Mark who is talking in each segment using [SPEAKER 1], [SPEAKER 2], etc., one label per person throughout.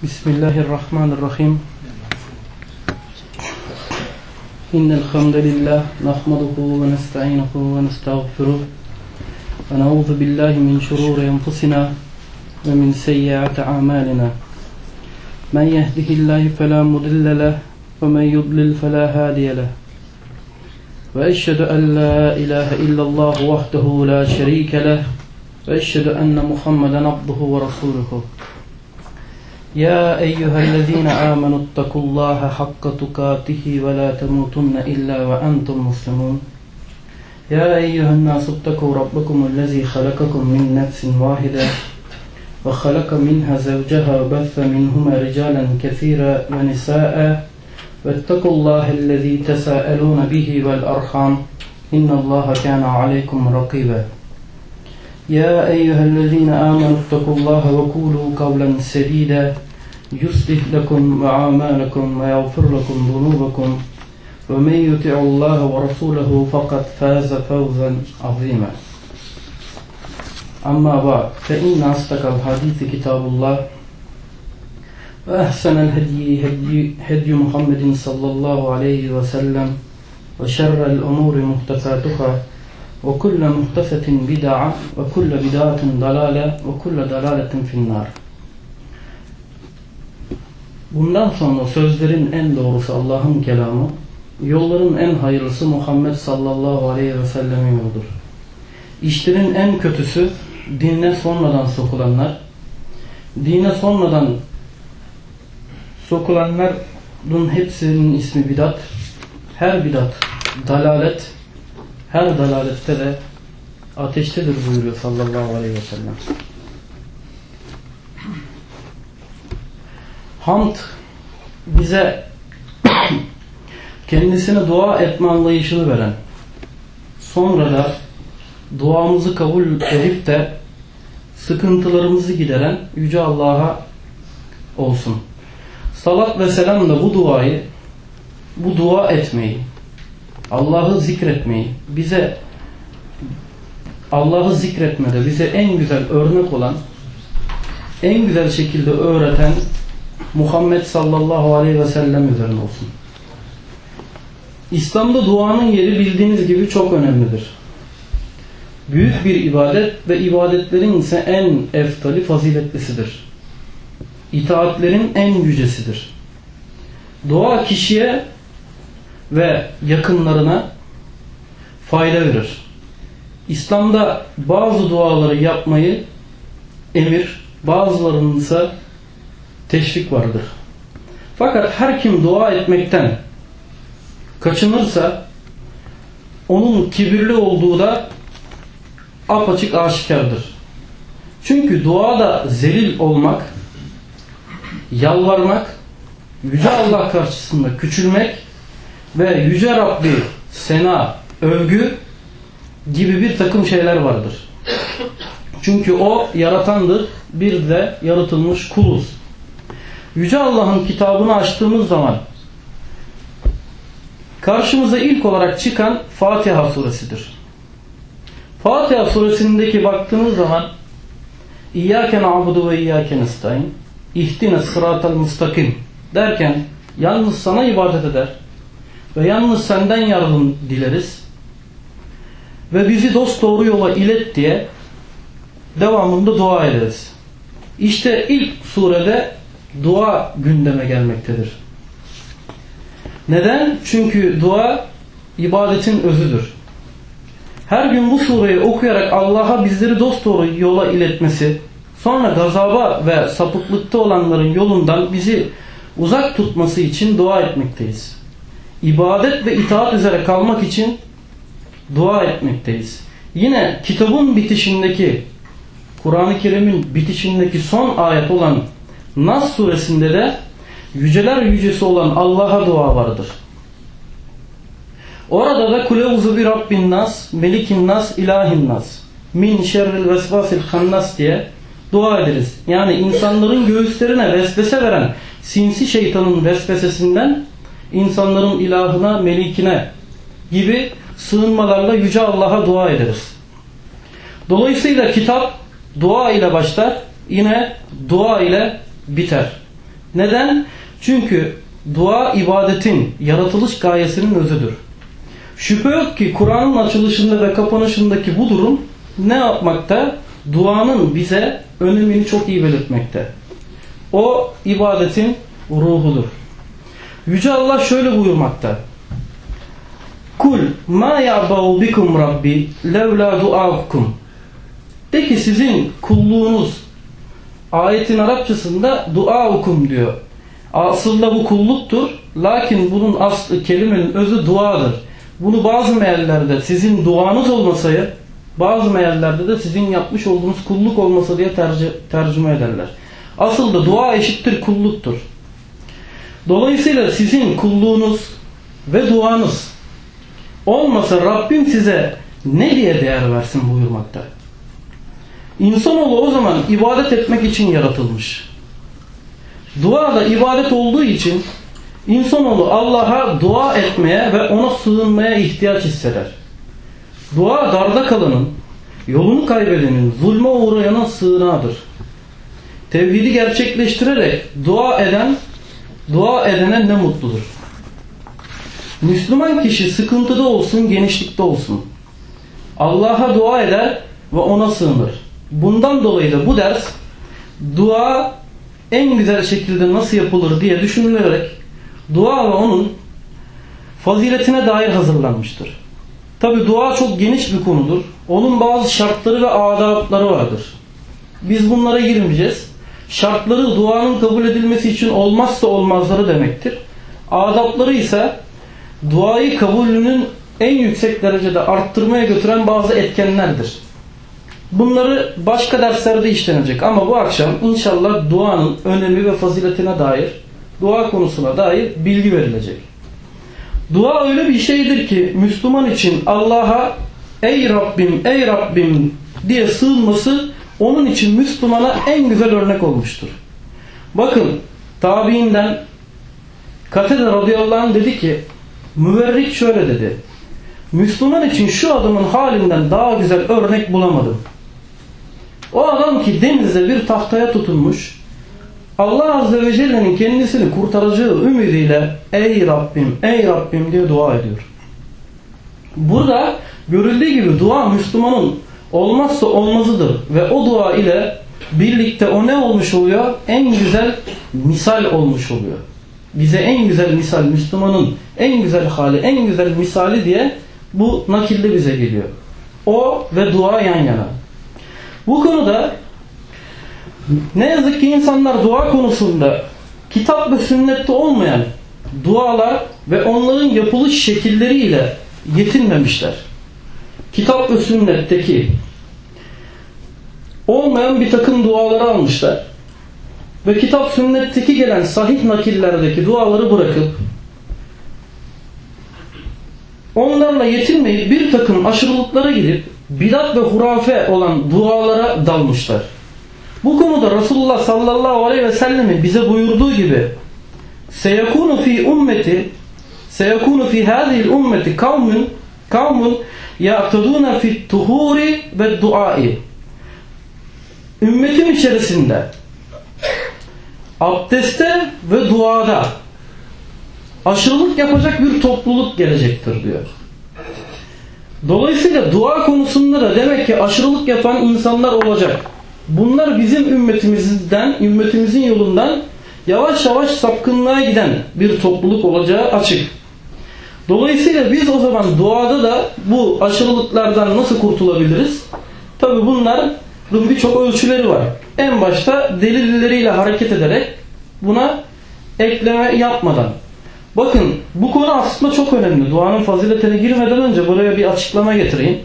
[SPEAKER 1] Bismillahirrahmanirrahim. İnnel hamdalillah nahmaduhu ve nestainuhu ve nestağfiruh ve na'udzu billahi min şururi enfusina ve min seyyiati a'malina. Men yehdihillahu fela mudille leh ve men yudlil fela hadiye leh. Ve eşhedü en la ilahe illallah vahdehu la şerike leh ve eşhedü enne Muhammeden abduhu ve resuluhu. Ya eyyühellezine amenu ittakullaha hakka tukatihi ve la temutunne illa ve entum muslimun. Ya eyyühennâsu ittakû rabbakumullezî halakakum min nefsin vâhide ve halaka minha zevceha ve bethe minhuma ricalen kethîra ve nisâ'a ve ittakullâhellezî tesâelûne bihi vel arham innallâhe kâne aleykum rakîbe. يا أيها الذين آمنوا اتقوا الله وقولوا قولا سديدا يصلح لكم أعمالكم ويغفر لكم ذنوبكم ومن يطع الله ورسوله فقد فاز فوزا عظيما. أما بعد فإن أصدق الحديث كتاب الله وأحسن الهدي هدي محمد صلى الله عليه وسلم وشر الأمور محدثاتها وَكُلَّ مُحْتَفَةٍ بِدَعَةٍ وَكُلَّ بِدَعَةٍ ضَلَالَةٍ وَكُلَّ ضَلَالَةٍ فِي النَّارِ. Bundan sonra sözlerin en doğrusu Allah'ın kelamı, yolların en hayırlısı Muhammed sallallahu aleyhi ve sellem'in yoludur. İşlerin en kötüsü dine sonradan sokulanlar, dine sonradan sokulanların hepsinin ismi bidat, her bidat dalalet, her dalalette de ateştedir buyuruyor sallallahu aleyhi ve sellem. Hamd bize kendisine dua etme anlayışını veren, sonra da duamızı kabul edip de sıkıntılarımızı gideren Yüce Allah'a olsun. Salat ve selam da bu dua etmeyi, Allah'ı zikretmeyi, bize Allah'ı zikretmede bize en güzel örnek olan, en güzel şekilde öğreten Muhammed sallallahu aleyhi ve sellem üzerine olsun. İslam'da duanın yeri bildiğiniz gibi çok önemlidir. Büyük bir ibadet ve ibadetlerin ise en eftali, faziletlisidir. İtaatlerin en yücesidir. Dua kişiye ve yakınlarına fayda verir. İslam'da bazı duaları yapmayı emir, bazılarının ise teşvik vardır. Fakat her kim dua etmekten kaçınırsa onun kibirli olduğu da apaçık aşikardır. Çünkü duada zelil olmak, yalvarmak, Yüce Allah karşısında küçülmek ve Yüce Rabbi sena, övgü gibi bir takım şeyler vardır. Çünkü o yaratandır, bir de yaratılmış kuluz. Yüce Allah'ın kitabını açtığımız zaman karşımıza ilk olarak çıkan Fatiha suresidir. Fatiha suresindeki baktığımız zaman İyyâke na'budu ve İyyâke nestaîn İhdines sıratal mustakim derken yalnız sana ibadet eder ve yalnız senden yardım dileriz ve bizi dosdoğru yola ilet diye devamında dua ederiz. İşte ilk surede dua gündeme gelmektedir. Neden? Çünkü dua ibadetin özüdür. Her gün bu sureyi okuyarak Allah'a bizleri dosdoğru yola iletmesi, sonra gazaba ve sapıklıkta olanların yolundan bizi uzak tutması için dua etmekteyiz. İbadet ve itaat üzere kalmak için dua etmekteyiz. Yine kitabın bitişindeki, Kur'an-ı Kerim'in bitişindeki son ayet olan Nas suresinde de yüceler yücesi olan Allah'a dua vardır. Orada da Kuleuzu bi Rabbin Nas, Melikin Nas, İlahin Nas, Min şerril vesvasil hannas diye dua ederiz. Yani insanların göğüslerine vesvese veren sinsi şeytanın vesvesesinden insanların ilahına, melikine gibi sığınmalarla Yüce Allah'a dua ederiz. Dolayısıyla kitap dua ile başlar, yine dua ile biter. Neden? Çünkü dua ibadetin, yaratılış gayesinin özüdür. Şüphe yok ki Kur'an'ın açılışında ve kapanışındaki bu durum ne yapmakta? Duanın bize önemini çok iyi belirtmekte. O ibadetin ruhudur. Yüce Allah şöyle buyurmakta. Kul ma ya'ba'u bikum rabbi levla du'akum. De ki sizin kulluğunuz, ayetin Arapçasında duaukum diyor. Aslında bu kulluktur. Lakin bunun aslı, kelimenin özü duadır. Bunu bazı meallerde sizin duanız olmasaydı, bazı meallerde de sizin yapmış olduğunuz kulluk olmasa diye tercüme ederler. Asıl da dua eşittir kulluktur. Dolayısıyla sizin kulluğunuz ve duanız olmasa Rabbim size ne diye değer versin buyurmakta. İnsanoğlu o zaman ibadet etmek için yaratılmış. Dua da ibadet olduğu için insanoğlu Allah'a dua etmeye ve ona sığınmaya ihtiyaç hisseder. Dua darda kalanın, yolunu kaybedenin, zulme uğrayanın sığınağıdır. Tevhidi gerçekleştirerek dua edene ne mutludur. Müslüman kişi sıkıntıda olsun, genişlikte olsun Allah'a dua eder ve ona sığınır. Bundan dolayı da bu ders dua en güzel şekilde nasıl yapılır diye düşünülerek dua ve onun faziletine dair hazırlanmıştır. Tabi dua çok geniş bir konudur. Onun bazı şartları ve adapları vardır. Biz bunlara girmeyeceğiz. Şartları duanın kabul edilmesi için olmazsa olmazları demektir. Adapları ise duayı kabulünün en yüksek derecede arttırmaya götüren bazı etkenlerdir. Bunları başka derslerde işlenecek ama bu akşam inşallah duanın önemi ve faziletine dair, dua konusuna dair bilgi verilecek. Dua öyle bir şeydir ki Müslüman için Allah'a ey Rabbim, ey Rabbim diye sığınması onun için Müslümana en güzel örnek olmuştur. Bakın tabiinden Katede radıyallahu anh dedi ki, müverrik şöyle dedi: Müslüman için şu adamın halinden daha güzel örnek bulamadım. O adam ki denizde bir tahtaya tutunmuş, Allah Azze ve Celle'nin kendisini kurtaracağı ümidiyle ey Rabbim, ey Rabbim diye dua ediyor. Burada görüldüğü gibi dua Müslümanın olmazsa olmazıdır ve o dua ile birlikte o ne olmuş oluyor? En güzel misal olmuş oluyor. Bize en güzel misal, Müslümanın en güzel hali, en güzel misali diye bu nakilde bize geliyor. O ve dua yan yana. Bu konuda ne yazık ki insanlar dua konusunda kitap ve sünnette olmayan dualar ve onların yapılış şekilleriyle yetinmemişler. Kitap ve sünnetteki olmayan bir takım duaları almışlar ve kitap sünnetteki gelen sahih nakillerdeki duaları bırakıp onlarla yetinmeyip bir takım aşırılıklara gidip bidat ve hurafe olan dualara dalmışlar. Bu konuda Resulullah sallallahu aleyhi ve sellemin bize buyurduğu gibi seyekunu fi hadihi'l ummeti kavmun ya'taduna fi't tuhuri ve duai. Ümmetim içerisinde abdestte ve duada aşırılık yapacak bir topluluk gelecektir diyor. Dolayısıyla dua konusunda da demek ki aşırılık yapan insanlar olacak. Bunlar bizim ümmetimizin yolundan yavaş yavaş sapkınlığa giden bir topluluk olacağı açık. Dolayısıyla biz o zaman duada da bu aşırılıklardan nasıl kurtulabiliriz? Tabi bunların birçok ölçüleri var. En başta delilleriyle hareket ederek buna ekleme yapmadan. Bakın bu konu aslında çok önemli. Duanın faziletine girmeden önce buraya bir açıklama getireyim.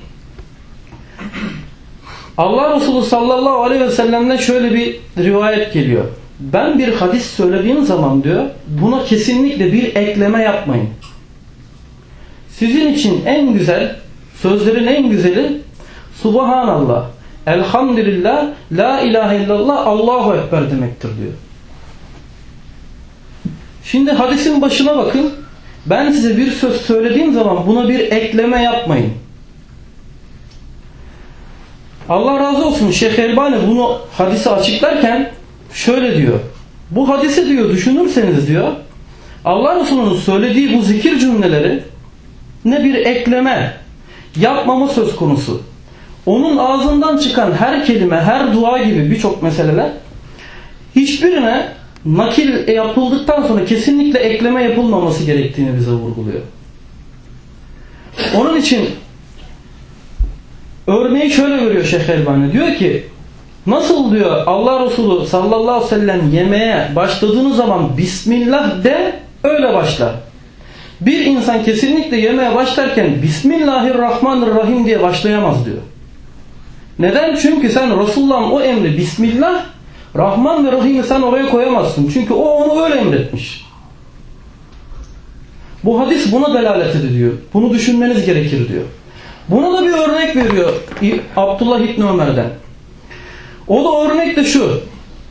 [SPEAKER 1] Allah Resulü sallallahu aleyhi ve sellem'den şöyle bir rivayet geliyor. Ben bir hadis söylediğim zaman diyor, buna kesinlikle bir ekleme yapmayın. Sizin için en güzel, sözlerin en güzeli Subhanallah, Elhamdülillah, La ilahe illallah, Allahu Ekber demektir diyor. Şimdi hadisin başına bakın. Ben size bir söz söylediğim zaman buna bir ekleme yapmayın. Allah razı olsun, Şeyh Elbani bunu hadisi açıklarken şöyle diyor. Bu hadisi diyor düşünürseniz diyor, Allah Resulü'nün söylediği bu zikir cümleleri ne bir ekleme, yapmama söz konusu. Onun ağzından çıkan her kelime, her dua gibi birçok meseleler hiçbirine nakil yapıldıktan sonra kesinlikle ekleme yapılmaması gerektiğini bize vurguluyor. Onun için örneği şöyle veriyor Şeyh Elbani. Diyor ki nasıl diyor Allah Resulü sallallahu aleyhi ve sellem yemeğe başladığınız zaman Bismillah de öyle başla. Bir insan kesinlikle yemeğe başlarken Bismillahirrahmanirrahim diye başlayamaz diyor. Neden? Çünkü sen Resulullah'ın o emri Bismillah, Rahman ve Rahim'i sen oraya koyamazsın. Çünkü o onu öyle emretmiş. Bu hadis buna delalet ediyor. Bunu düşünmeniz gerekir diyor. Buna da bir örnek veriyor Abdullah İbni Ömer'den. O da örnek de şu.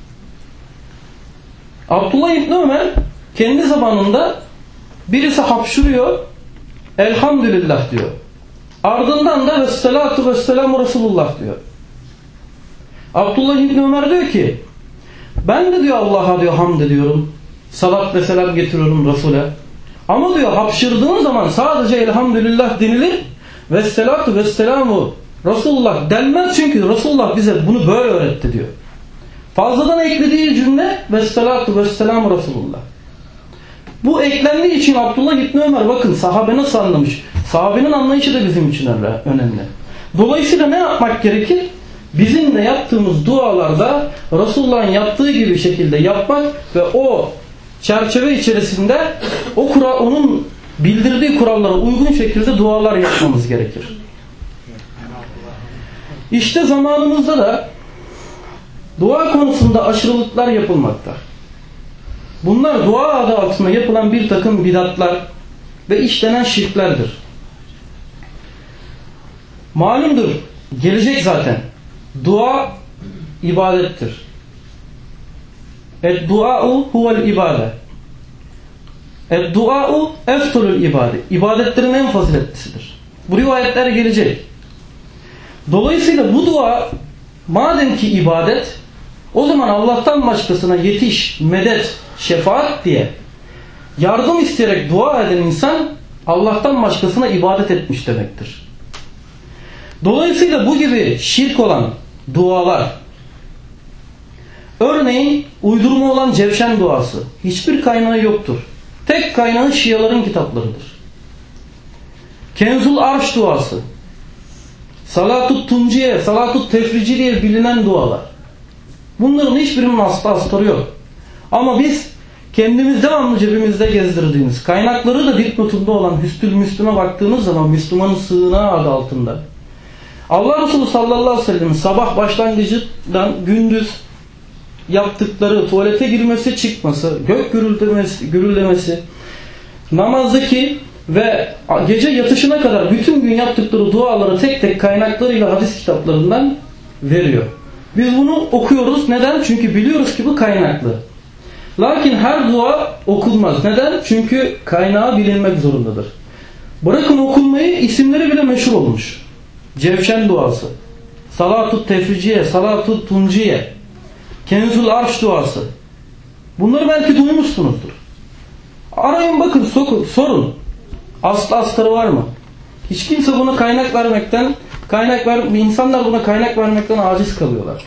[SPEAKER 1] Abdullah İbni Ömer kendi zamanında birisi hapşırıyor, elhamdülillah diyor. Ardından da vessalatu vesselamu Resulullah diyor. Abdullah İbni Ömer diyor ki ben de diyor Allah'a diyor hamd ediyorum. Salat ve selam getiriyorum Resul'e. Ama diyor hapşırdığın zaman sadece elhamdülillah denilir. Vessalatu vesselamu Resulullah denmez çünkü Resulullah bize bunu böyle öğretti diyor. Fazladan eklediği cümle vessalatu vesselamu Resulullah. Bu eklendiği için Abdullah İbni Ömer bakın sahabe nasıl anlamış. Sahabenin anlayışı da bizim için önemli. Dolayısıyla ne yapmak gerekir? Bizim de yaptığımız dualarda Resulullah'ın yaptığı gibi şekilde yapmak ve o çerçeve içerisinde onun bildirdiği kurallara uygun şekilde dualar yapmamız gerekir. İşte zamanımızda da dua konusunda aşırılıklar yapılmakta. Bunlar dua adı altında yapılan bir takım bidatlar ve işlenen şirklerdir. Malumdur, gelecek zaten. Dua ibadettir. Ed-dua'u huvel ibade. Ed-dua'u eftalul ibade. İbadetlerin en faziletlisidir. Bu rivayetler gelecek. Dolayısıyla bu dua madem ki ibadet, o zaman Allah'tan başkasına yetiş, medet, şefaat diye yardım isteyerek dua eden insan Allah'tan başkasına ibadet etmiş demektir. Dolayısıyla bu gibi şirk olan dualar, örneğin uydurma olan Cevşen duası hiçbir kaynağı yoktur. Tek kaynağı Şiaların kitaplarıdır. Kenzul Arş duası, Salatut Tunciye, Salatut Tefrici diye bilinen dualar. Bunların hiçbirinin astarı yok. Ama biz kendimiz devamlı cebimizde gezdirdiğimiz, kaynakları da dipnotunda olan Hüsnül Müslüm'e baktığınız zaman Müslümanın sığınağı adı altında Allah Resulü sallallahu aleyhi ve sellem sabah başlangıcından gündüz yaptıkları, tuvalete girmesi çıkması, gök gürüllemesi, namazdaki ve gece yatışına kadar bütün gün yaptıkları duaları tek tek kaynaklarıyla hadis kitaplarından veriyor. Biz bunu okuyoruz. Neden? Çünkü biliyoruz ki bu kaynaklı. Lakin her dua okunmaz. Neden? Çünkü kaynağı bilinmek zorundadır. Bırakın okunmayı, isimleri bile meşhur olmuş. Cevşen duası, Salatut Tefriciye, Salatut Tunciye, Kenzul Arş duası. Bunları belki duymuşsunuzdur. Arayın bakın, sorun. Astarı var mı? Hiç kimse buna insanlar buna kaynak vermekten aciz kalıyorlar.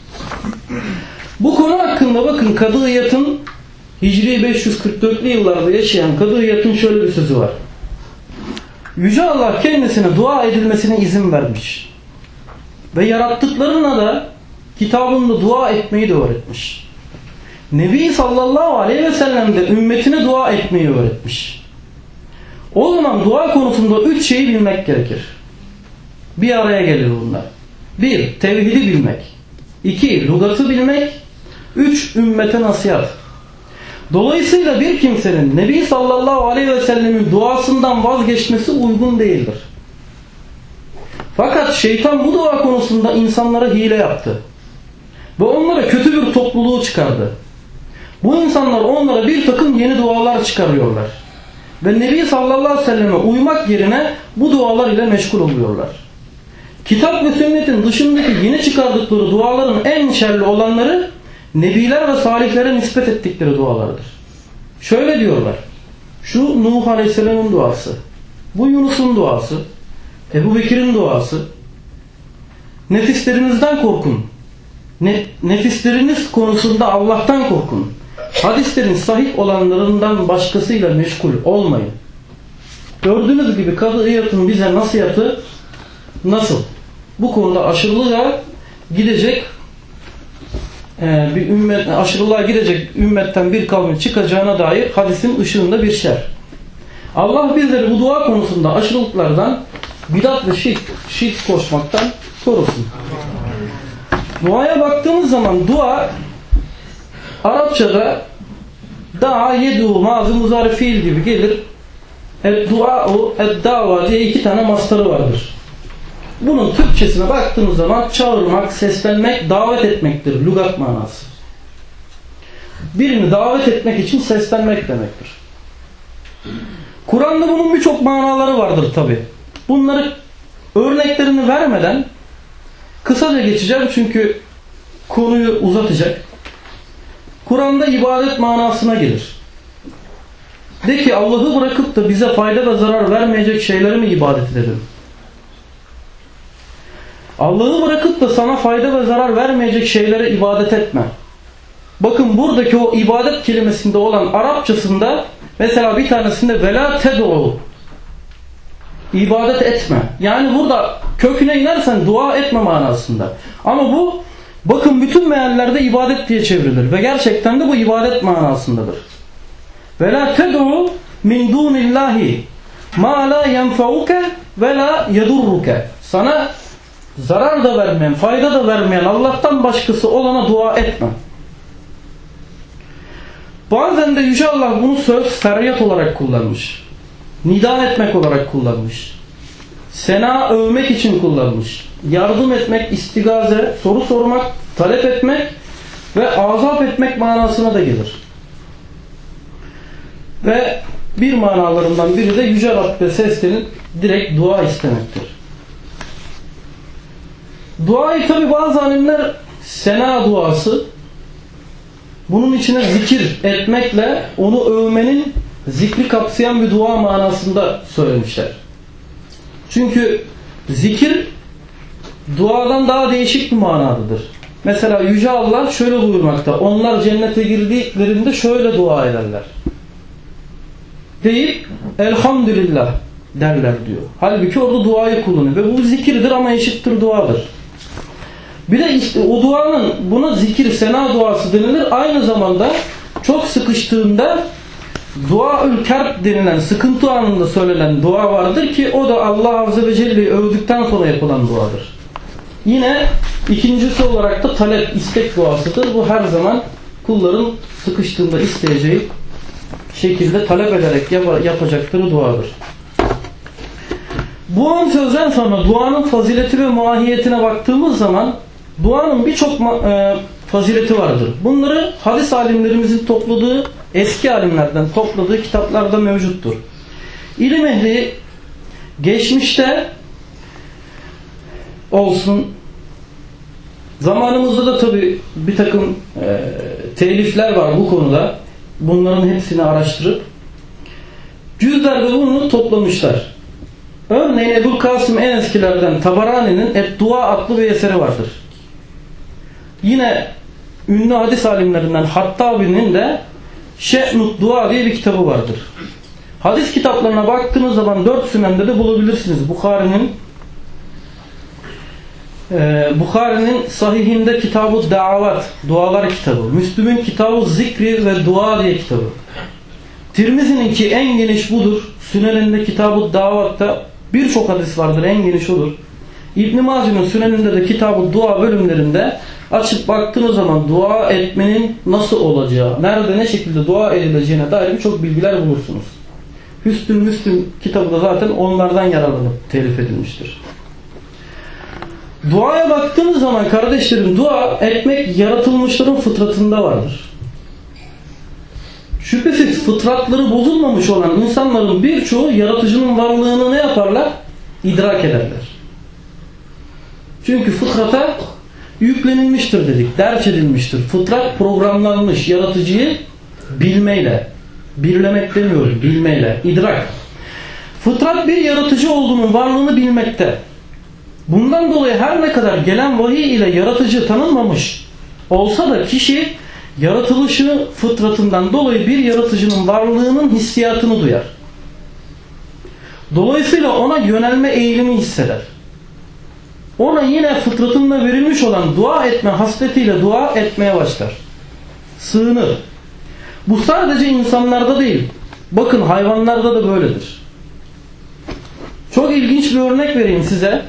[SPEAKER 1] Bu konu hakkında bakın Kadı İyad'ın Hicri 544'lü yıllarda yaşayan Kadı İyad'ın şöyle bir sözü var. Yüce Allah kendisine dua edilmesine izin vermiş. Ve yarattıklarına da kitabında dua etmeyi de öğretmiş. Nebi sallallahu aleyhi ve sellem de ümmetine dua etmeyi öğretmiş. O zaman dua konusunda 3 şeyi bilmek gerekir. Bir araya gelir bunlar. 1. Tevhidi bilmek. 2. Lugatı bilmek. 3. Ümmete nasihat. Dolayısıyla bir kimsenin Nebi sallallahu aleyhi ve sellemin duasından vazgeçmesi uygun değildir. Fakat şeytan bu dua konusunda insanlara hile yaptı. Ve onlara kötü bir topluluğu çıkardı. Bu insanlar onlara bir takım yeni dualar çıkarıyorlar. Ve Nebi sallallahu aleyhi ve selleme uymak yerine bu dualar ile meşgul oluyorlar. Kitap ve sünnetin dışındaki yeni çıkardıkları duaların en şerli olanları Nebiler ve salihlere nispet ettikleri dualardır. Şöyle diyorlar. Şu Nuh Aleyhisselam'ın duası, bu Yunus'un duası, Ebu Bekir'in duası. Nefislerinizden korkun. Nefisleriniz konusunda Allah'tan korkun. Hadislerin sahih olanlarından başkasıyla meşgul olmayın. Gördüğünüz gibi kadıyatın bize nasihatı nasıl? Bu konuda aşırılığa gidecek bir ümmet, aşırılığa gidecek ümmetten bir kavmin çıkacağına dair hadisin ışığında bir şer. Allah bizleri bu dua konusunda aşırılıklardan, bidat ve şirk koşmaktan korusun. Duaya baktığımız zaman dua Arapçada daha yedu mazı muzari fiil gibi gelir. Dua'u dava diye iki tane mastarı vardır. Bunun Türkçesine baktığımız zaman çağırmak, seslenmek, davet etmektir. Lügat manası. Birini davet etmek için seslenmek demektir. Kur'an'da bunun birçok manaları vardır tabi. Bunları örneklerini vermeden kısaca geçeceğim çünkü konuyu uzatacak. Kur'an'da ibadet manasına gelir. De ki Allah'ı bırakıp da bize fayda ve zarar vermeyecek şeyleri mi ibadet edelim? Allah'ı bırakıp da sana fayda ve zarar vermeyecek şeylere ibadet etme. Bakın buradaki o ibadet kelimesinde olan Arapçasında mesela bir tanesinde vela ted'u, ibadet etme. Yani burada köküne inersen dua etme manasında. Ama bu bakın bütün meallerde ibadet diye çevrilir ve gerçekten de bu ibadet manasındadır. Vela ted'u min dunillahi ma la yenfa'uke ve la yedurruke. Sana zarar da vermeyen, fayda da vermeyen Allah'tan başkası olana dua etme. Bazen de Yüce Allah bunu söz feryat olarak kullanmış. Nida etmek olarak kullanmış. Sena övmek için kullanmış. Yardım etmek, istigaze, soru sormak, talep etmek ve azap etmek manasına da gelir. Ve bir manalarından biri de Yüce Rabbe seslenip direkt dua istemektir. Duayı tabi bazı alimler sena duası, bunun içine zikir etmekle onu övmenin zikri kapsayan bir dua manasında söylemişler. Çünkü zikir duadan daha değişik bir manadadır. Mesela Yüce Allah şöyle buyurmakta: onlar cennete girdiklerinde şöyle dua ederler. Deyip elhamdülillah derler diyor. Halbuki orada duayı kullanıyor. Ve bu zikirdir ama eşittir duadır. Bir de işte o duanın, buna zikir, sena duası denilir. Aynı zamanda çok sıkıştığında dua-ül kerb denilen, sıkıntı anında söylenen dua vardır ki o da Allah Azze ve Celle'yi övdükten sonra yapılan duadır. Yine ikincisi olarak da talep, istek duasıdır. Bu her zaman kulların sıkıştığında isteyeceği şekilde talep ederek yapacakları duadır. Bu ön sözden sonra duanın fazileti ve mahiyetine baktığımız zaman duanın birçok fazileti vardır. Bunları hadis alimlerimizin topladığı, eski alimlerden topladığı kitaplarda mevcuttur. İlim ehli geçmişte olsun, zamanımızda da tabi bir takım telifler var bu konuda. Bunların hepsini araştırıp cüzlerde bunu toplamışlar. Örneğin Ebu Kasım en eskilerden Tabarani'nin Et-Dua adlı bir eseri vardır. Yine ünlü hadis alimlerinden Hattabi'nin de Şe'nut Dua diye bir kitabı vardır. Hadis kitaplarına baktığınız zaman 4 sünende de bulabilirsiniz. Bukhari'nin sahihinde Kitab-ı Davat, dualar kitabı. Müslüm'ün Kitab-ı Zikri ve Dua diye kitabı. Tirmizi'ninki en geniş budur. Süneninde Kitab-ı Davat'ta birçok hadis vardır, en geniş odur. İbn-i Mace'nin Süneninde de Kitab-ı Dua bölümlerinde açıp baktığınız zaman dua etmenin nasıl olacağı, nerede ne şekilde dua edileceğine dair birçok bilgiler bulursunuz. Hüsnü Müslüm kitabı da zaten onlardan yararlanıp telif edilmiştir. Duaya baktığımız zaman kardeşlerim, dua etmek yaratılmışların fıtratında vardır. Şüphesiz fıtratları bozulmamış olan insanların birçoğu yaratıcının varlığını ne yaparlar? İdrak ederler. Çünkü fıtrata yüklenilmiştir dedik, derç edilmiştir. Fıtrat programlanmış yaratıcıyı bilmeyle, birlemek demiyorum, bilmeyle, idrak. Fıtrat bir yaratıcı olduğunun varlığını bilmekte. Bundan dolayı her ne kadar gelen vahiy ile yaratıcı tanınmamış olsa da kişi yaratılışı fıtratından dolayı bir yaratıcının varlığının hissiyatını duyar. Dolayısıyla ona yönelme eğilimi hisseder. Ona yine fıtratında verilmiş olan dua etme hasletiyle dua etmeye başlar. Sığınır. Bu sadece insanlarda değil. Bakın hayvanlarda da böyledir. Çok ilginç bir örnek vereyim size.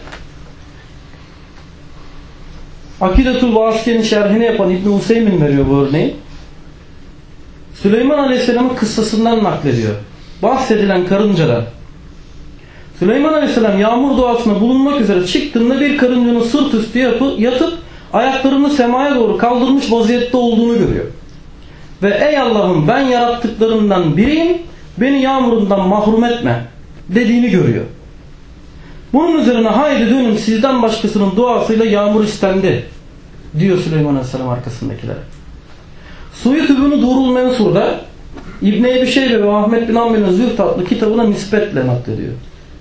[SPEAKER 1] Akidetul Vasıke'nin şerhini yapan İbn-i Hüseyin veriyor bu örneği. Süleyman Aleyhisselam'ın kıssasından naklediyor. Bahsedilen karıncadan. Süleyman Aleyhisselam yağmur duasına bulunmak üzere çıktığında bir karıncanın sırt üstü yatıp ayaklarını semaya doğru kaldırmış vaziyette olduğunu görüyor. Ve ey Allah'ım ben yarattıklarından biriyim, beni yağmurundan mahrum etme dediğini görüyor. Bunun üzerine haydi dönün sizden başkasının duasıyla yağmur istendi diyor Süleyman Aleyhisselam arkasındakilere. Suyu Tübün-ü Durul Mensur'da İbn-i Ebi Şeybe ve Ahmet bin Hanbel'in Zühd adlı kitabına nispetle naklediyor.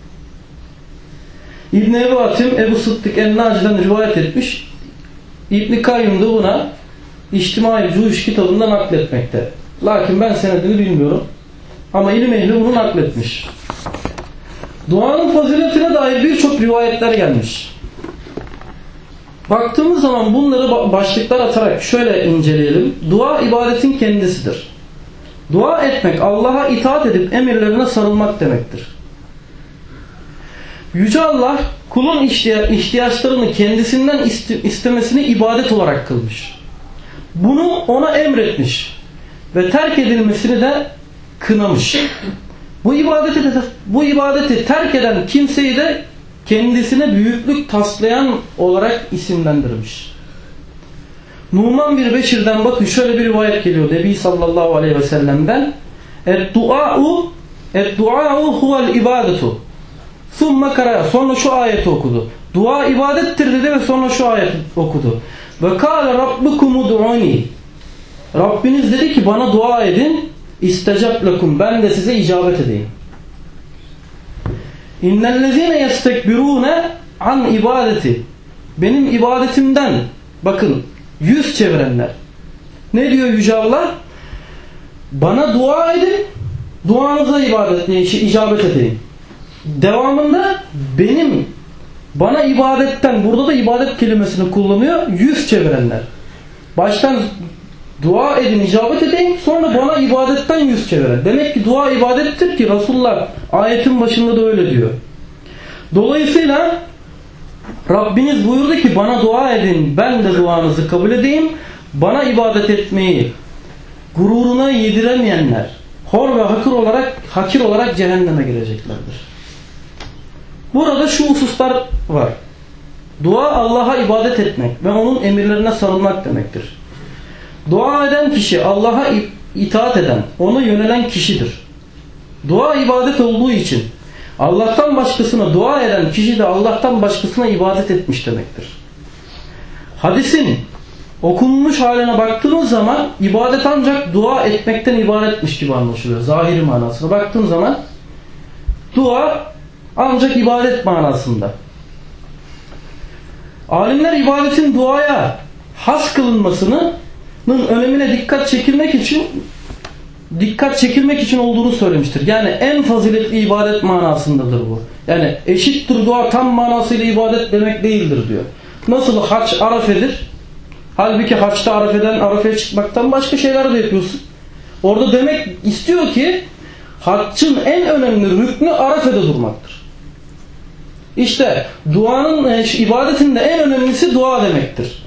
[SPEAKER 1] İbn-i Ebu Hatim Ebu Sıddık el-Naci'den rivayet etmiş. İbn-i Kayyum da buna İçtimai Cuyuş kitabında nakletmekte. Lakin ben senedini bilmiyorum. Ama ilim ehli bunu nakletmiş. Duanın faziletine dair birçok rivayetler gelmiş. Baktığımız zaman bunları başlıklar atarak şöyle inceleyelim. Dua ibadetin kendisidir. Dua etmek Allah'a itaat edip emirlerine sarılmak demektir. Yüce Allah kulun ihtiyaçlarını kendisinden istemesini ibadet olarak kılmış. Bunu ona emretmiş ve terk edilmesini de kınamış. Bu ibadeti terk eden kimseyi de kendisine büyüklük taslayan olarak isimlendirmiş. Numan bin Beşir'den bakın şöyle bir rivayet geliyor Nebi sallallahu aleyhi ve sellem'den. Et-dua'u huvel ibadetu. Sonra şu ayeti okudu. Dua ibadettir dedi ve sonra şu ayeti okudu. Ve kâle rabbukum ud'uni. Rabbiniz dedi ki bana dua edin. İstecab lekum. Ben de size icabet edeyim. İnnellezîne yestekbirûne an ibadeti. Benim ibadetimden bakın yüz çevirenler. Ne diyor Yüce Allah? Bana dua edin. Duanıza icabet edeyim. Devamında bana ibadetten, burada da ibadet kelimesini kullanıyor, yüz çevirenler. Baştan dua edin, icabet edeyim, sonra bana ibadetten yüz çeviren. Demek ki dua ibadettir ki Resulullah ayetin başında da öyle diyor. Dolayısıyla Rabbiniz buyurdu ki bana dua edin, ben de duanızı kabul edeyim. Bana ibadet etmeyi gururuna yediremeyenler hor ve hakir olarak cehenneme gireceklerdir. Burada şu hususlar var. Dua Allah'a ibadet etmek ve onun emirlerine sarılmak demektir. Dua eden kişi Allah'a itaat eden, ona yönelen kişidir. Dua ibadet olduğu için Allah'tan başkasına dua eden kişi de Allah'tan başkasına ibadet etmiş demektir. Hadisin okunmuş haline baktığımız zaman ibadet ancak dua etmekten ibaretmiş gibi anlaşılıyor. Zahiri manasına baktığın zaman dua ancak ibadet manasında. Alimler ibadetin duaya has kılınmasının önemine dikkat çekilmek için olduğunu söylemiştir. Yani en faziletli ibadet manasındadır bu. Yani eşittir dua tam manasıyla ibadet demek değildir diyor. Nasıl hac arafedir? Halbuki haçta arafeye çıkmaktan başka şeyler de yapıyorsun. Orada demek istiyor ki haccın en önemli rüknü arafede durmaktır. İşte duanın, ibadetin de en önemlisi dua demektir.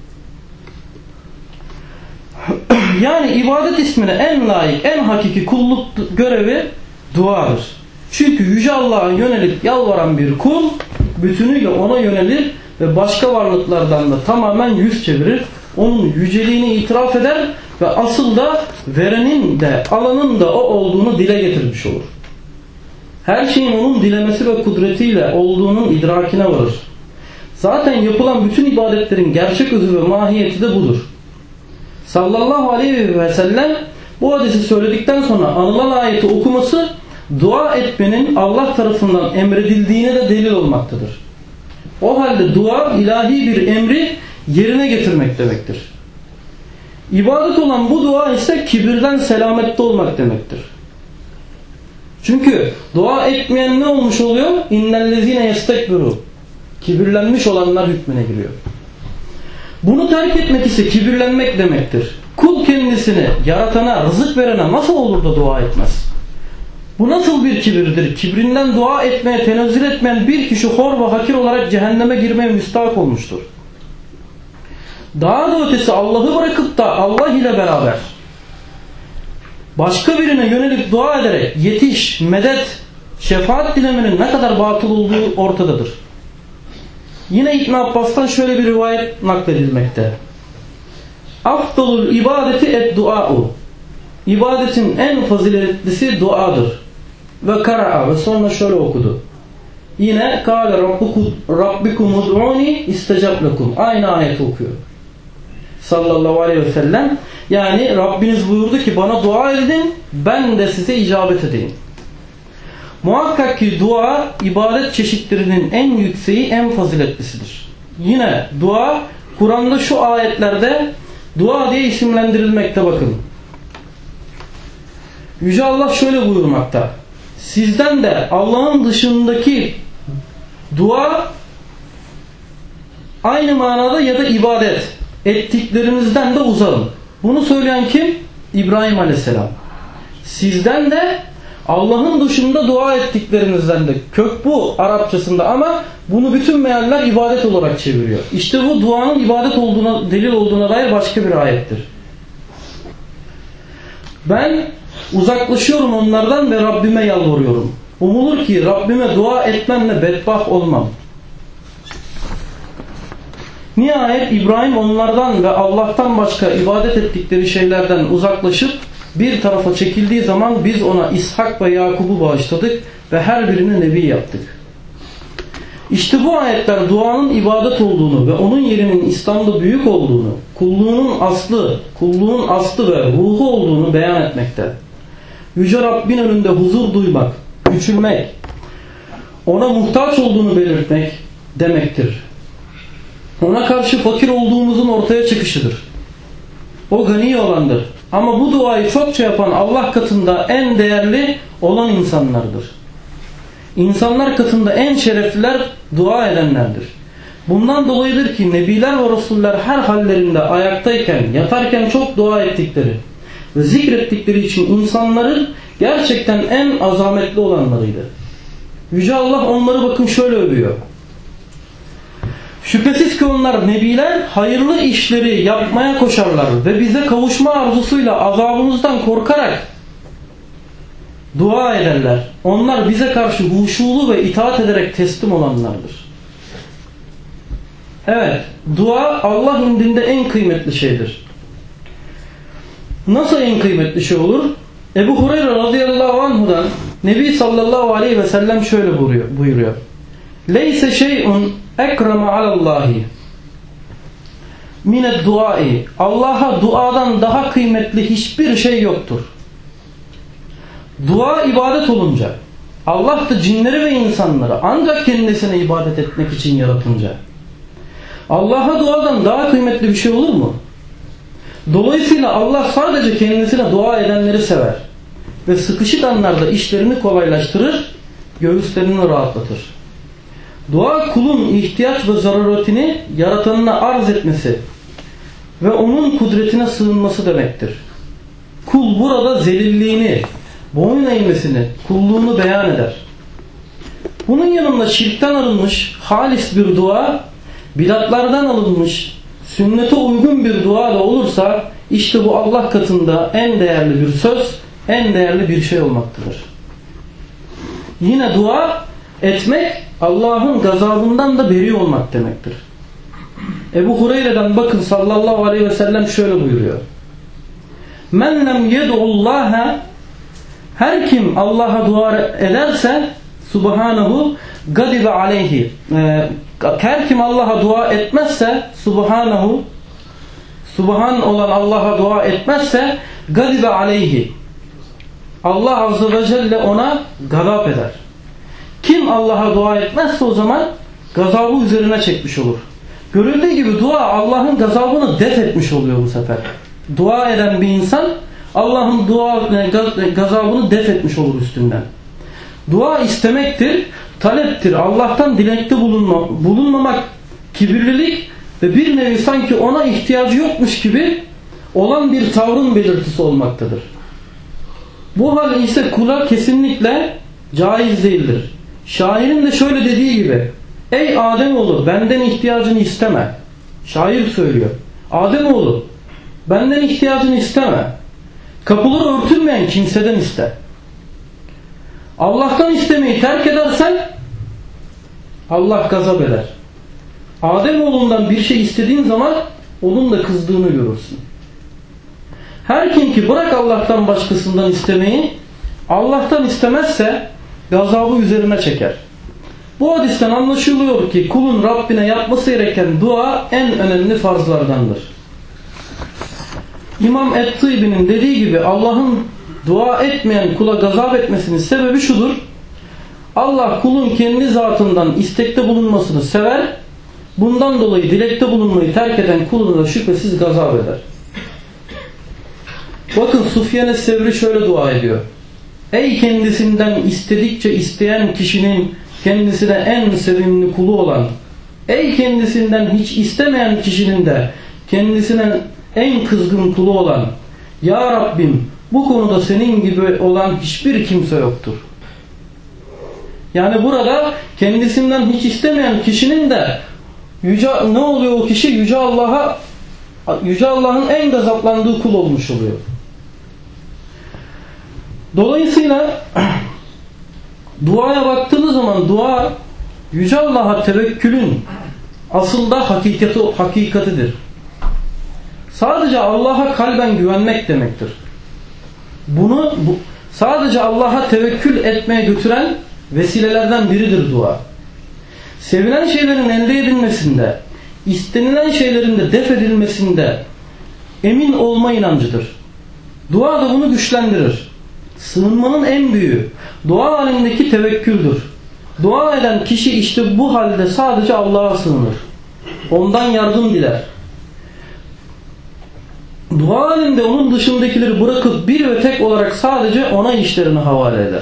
[SPEAKER 1] Yani ibadet ismine en layık, en hakiki kulluk görevi duadır. Çünkü Yüce Allah'a yönelip yalvaran bir kul bütünüyle ona yönelir ve başka varlıklardan da tamamen yüz çevirir. Onun yüceliğini itiraf eder ve asıl da verenin de alanın da o olduğunu dile getirmiş olur. Her şeyin onun dilemesi ve kudretiyle olduğunun idrakine varır. Zaten yapılan bütün ibadetlerin gerçek özü ve mahiyeti de budur. Sallallahu aleyhi ve sellem bu hadisi söyledikten sonra anılan ayeti okuması dua etmenin Allah tarafından emredildiğine de delil olmaktadır. O halde dua ilahi bir emri yerine getirmek demektir. İbadet olan bu dua ise kibirden selamette olmak demektir. Çünkü dua etmeyen ne olmuş oluyor? İnnellezine yestekbiru. Kibirlenmiş olanlar hükmüne giriyor. Bunu terk etmek ise kibirlenmek demektir. Kul kendisini yaratana, rızık verene nasıl olur da dua etmez? Bu nasıl bir kibirdir? Kibrinden dua etmeye tenezzül etmeyen bir kişi hor ve hakir olarak cehenneme girmeye müstahak olmuştur. Daha da ötesi Allah'ı bırakıp da Allah ile beraber başka birine yönelip dua ederek yetiş, medet, şefaat dilemenin ne kadar batıl olduğu ortadadır. Yine İbn Abbas'tan şöyle bir rivayet nakledilmekte. Afdalul ibadeti et-dua'u. İbadetin en faziletlisi duadır. Ve kara'a, ve sonra şöyle okudu. Yine kâle rabbikum ud'uni istecab lekum. Aynı ayeti okuyor. Sallallahu aleyhi ve sellem. Yani Rabbiniz buyurdu ki bana dua edin, ben de size icabet edeyim. Muhakkak ki dua ibadet çeşitlerinin en yükseği, en faziletlisidir. Yine dua Kur'an'da şu ayetlerde dua diye isimlendirilmekte bakın. Yüce Allah şöyle buyurmakta. Sizden de Allah'ın dışındaki dua aynı manada ya da ibadet ettiklerinizden de uzağın. Bunu söyleyen kim? İbrahim Aleyhisselam. Sizden de Allah'ın dışında dua ettiklerinizden de. Kök bu Arapçasında ama bunu bütün mealler ibadet olarak çeviriyor. İşte bu duanın ibadet olduğuna, delil olduğuna dair başka bir ayettir. Ben uzaklaşıyorum onlardan ve Rabbime yalvarıyorum. Umulur ki Rabbime dua etmemle bedbaht olmam. Nihayet İbrahim onlardan ve Allah'tan başka ibadet ettikleri şeylerden uzaklaşıp bir tarafa çekildiği zaman biz ona İshak ve Yakub'u bağışladık ve her birini nebi yaptık. İşte bu ayetler duanın ibadet olduğunu ve onun yerinin İslam'da büyük olduğunu, kulluğun aslı ve ruhu olduğunu beyan etmekte. Yüce Rabbin önünde huzur duymak, küçülmek, ona muhtaç olduğunu belirtmek demektir. Ona karşı fakir olduğumuzun ortaya çıkışıdır. O gani olandır. Ama bu duayı çokça yapan Allah katında en değerli olan insanlardır. İnsanlar katında en şerefliler dua edenlerdir. Bundan dolayıdır ki Nebiler ve Resuller her hallerinde ayaktayken, yatarken çok dua ettikleri ve zikrettikleri için insanların gerçekten en azametli olanlarıydı. Yüce Allah onları bakın şöyle övüyor. Şüphesiz ki onlar nebiler hayırlı işleri yapmaya koşarlar ve bize kavuşma arzusuyla azabımızdan korkarak dua ederler. Onlar bize karşı huşulu ve itaat ederek teslim olanlardır. Evet, dua Allah indinde en kıymetli şeydir. Nasıl en kıymetli şey olur? Ebu Hureyre radıyallahu anhu'dan Nebi sallallahu aleyhi ve sellem şöyle buyuruyor. Leyse şey'un ekreme alallahi mined duai. Allah'a duadan daha kıymetli hiçbir şey yoktur. Dua ibadet olunca, Allah da cinleri ve insanları ancak kendisine ibadet etmek için yaratınca, Allah'a duadan daha kıymetli bir şey olur mu? Dolayısıyla Allah sadece kendisine dua edenleri sever ve sıkışık anlarda işlerini kolaylaştırır, göğüslerini rahatlatır. Dua kulun ihtiyaç ve zaruretini yaratanına arz etmesi ve onun kudretine sığınması demektir. Kul burada zelilliğini, boyun eğmesini, kulluğunu beyan eder. Bunun yanında şirkten arınmış halis bir dua, bidatlardan alınmış, sünnete uygun bir dua da olursa işte bu Allah katında en değerli bir söz, en değerli bir şey olmaktadır. Yine dua etmek Allah'ın gazabından da beri olmak demektir. Ebu Hureyre'den bakın sallallahu aleyhi ve sellem şöyle buyuruyor. Men lem yed'ullaha, her kim Allah'a dua ederse subhanahu gadibe aleyhi, Her kim Allah'a dua etmezse, Subhan olan Allah'a dua etmezse, gadibe aleyhi, Allah Azze ve Celle ona gazap eder. Kim Allah'a dua etmezse o zaman gazabı üzerine çekmiş olur. Görüldüğü gibi dua Allah'ın gazabını def etmiş oluyor bu sefer. Dua eden bir insan Allah'ın gazabını def etmiş olur üstünden. Dua istemektir, taleptir. Allah'tan dilekte bulunmamak kibirlilik ve bir nevi sanki ona ihtiyacı yokmuş gibi olan bir tavrın belirtisi olmaktadır. Bu hal ise kula kesinlikle caiz değildir. Şairin de şöyle dediği gibi: ey Ademoğlu, benden ihtiyacını isteme. Şair söylüyor. Ademoğlu, benden ihtiyacını isteme. Kapıları örtülmeyen kimseden iste. Allah'tan istemeyi terk edersen Allah gazap eder. Ademoğlundan bir şey istediğin zaman onun da kızdığını görürsün. Her kim ki bırak Allah'tan başkasından istemeyi, Allah'tan istemezse gazabı üzerine çeker. Bu hadisten anlaşılıyor ki kulun Rabbine yapması gereken dua en önemli farzlardandır. İmam Et-Tıbi'nin dediği gibi Allah'ın dua etmeyen kula gazap etmesinin sebebi şudur: Allah kulun kendi zatından istekte bulunmasını sever, bundan dolayı dilekte bulunmayı terk eden kuluna da şüphesiz gazap eder. Bakın, Süfyan es-Sevri şöyle dua ediyor: ey kendisinden istedikçe isteyen kişinin kendisine en sevimli kulu olan, ey kendisinden hiç istemeyen kişinin de kendisine en kızgın kulu olan, ya Rabbim, bu konuda senin gibi olan hiçbir kimse yoktur. Yani burada kendisinden hiç istemeyen kişinin de ne oluyor o kişi? Yüce Allah'ın en gazaplandığı kul olmuş oluyor. Dolayısıyla duaya baktığınız zaman dua Yüce Allah'a tevekkülün aslında hakikatidir. Sadece Allah'a kalben güvenmek demektir. Sadece Allah'a tevekkül etmeye götüren vesilelerden biridir dua. Sevilen şeylerin elde edilmesinde, istenilen şeylerin de def edilmesinde emin olma inancıdır. Dua da bunu güçlendirir. Sığınmanın en büyüğü dua halindeki tevekküldür. Dua eden kişi işte bu halde sadece Allah'a sığınır. Ondan yardım diler. Dua halinde onun dışındakileri bırakıp bir ve tek olarak sadece ona işlerini havale eder.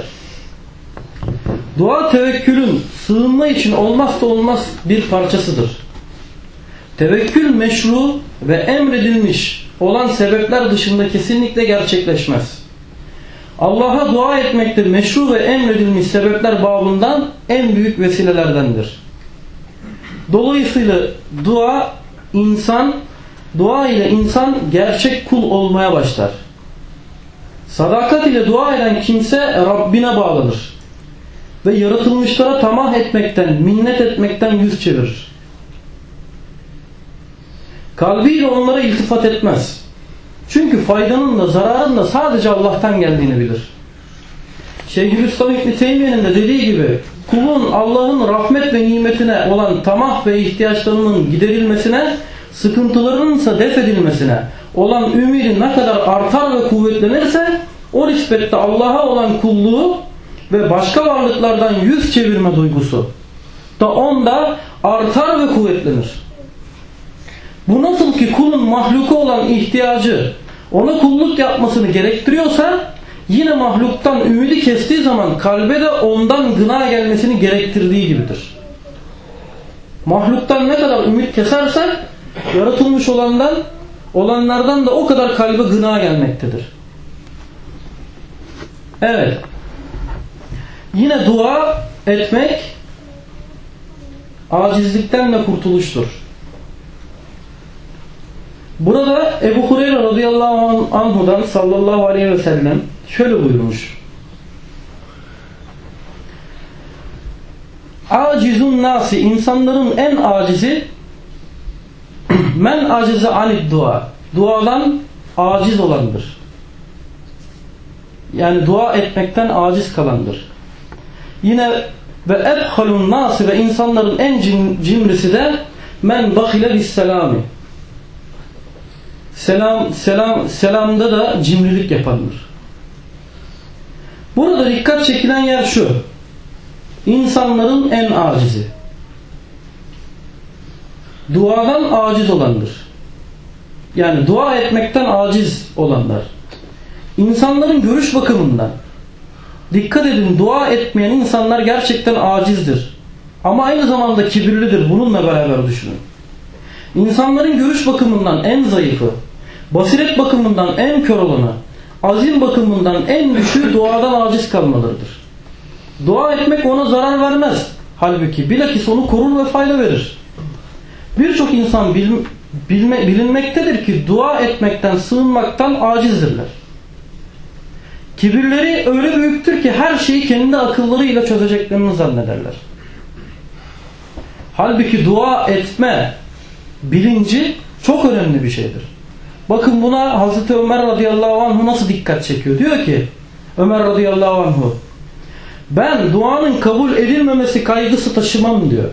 [SPEAKER 1] Dua tevekkülün sığınma için olmazsa olmaz bir parçasıdır. Tevekkül meşru ve emredilmiş olan sebepler dışında kesinlikle gerçekleşmez. Allah'a dua etmekte meşru ve emredilmiş sebepler babından en büyük vesilelerdendir. Dolayısıyla dua ile insan gerçek kul olmaya başlar. Sadakat ile dua eden kimse Rabbine bağlanır ve yaratılmışlara tamah etmekten, minnet etmekten yüz çevirir. Kalbiyle onlara iltifat etmez. Çünkü faydanın da zararın da sadece Allah'tan geldiğini bilir. Şeyhülislam İbn Teymiye'nin de dediği gibi kulun Allah'ın rahmet ve nimetine olan tamah ve ihtiyaçlarının giderilmesine, sıkıntılarının ise def edilmesine olan ümidi ne kadar artar ve kuvvetlenirse o nispette Allah'a olan kulluğu ve başka varlıklardan yüz çevirme duygusu da onda artar ve kuvvetlenir. Bu nasıl ki kulun mahluka olan ihtiyacı ona kulluk yapmasını gerektiriyorsa, yine mahluktan ümidi kestiği zaman kalbe de ondan gına gelmesini gerektirdiği gibidir. Mahluktan ne kadar ümit kesersek yaratılmış olanlardan da o kadar kalbe gına gelmektedir. Evet. Yine dua etmek acizlikten de kurtuluştur. Burada Ebu Hureyre radıyallahu anhu'dan sallallahu aleyhi ve sellem şöyle buyurmuş: acizun nasi, insanların en acizi men acize anid dua, duadan aciz olandır. Yani dua etmekten aciz kalandır. Yine ve ebhalun nasi, ve insanların en cimrisi de men bahile bis selami. Selamda da cimrilik yapandır. Burada dikkat çekilen yer şu: İnsanların en acizi, duadan aciz olandır. Yani dua etmekten aciz olanlar. İnsanların görüş bakımından, dikkat edin, dua etmeyen insanlar gerçekten acizdir. Ama aynı zamanda kibirlidir. Bununla beraber düşünün. İnsanların görüş bakımından en zayıfı, basiret bakımından en kör olanı, azim bakımından en düşüğü duadan aciz kalmalarıdır. Dua etmek ona zarar vermez. Halbuki bilakis onu korur ve fayda verir. Birçok insan bilinmektedir ki dua etmekten, sığınmaktan acizdirler. Kibirleri öyle büyüktür ki her şeyi kendi akıllarıyla çözeceklerini zannederler. Halbuki dua etme bilinci çok önemli bir şeydir. Bakın buna Hazreti Ömer radıyallahu anhu nasıl dikkat çekiyor. Diyor ki Ömer radıyallahu anhu, ben duanın kabul edilmemesi kaygısı taşımam diyor.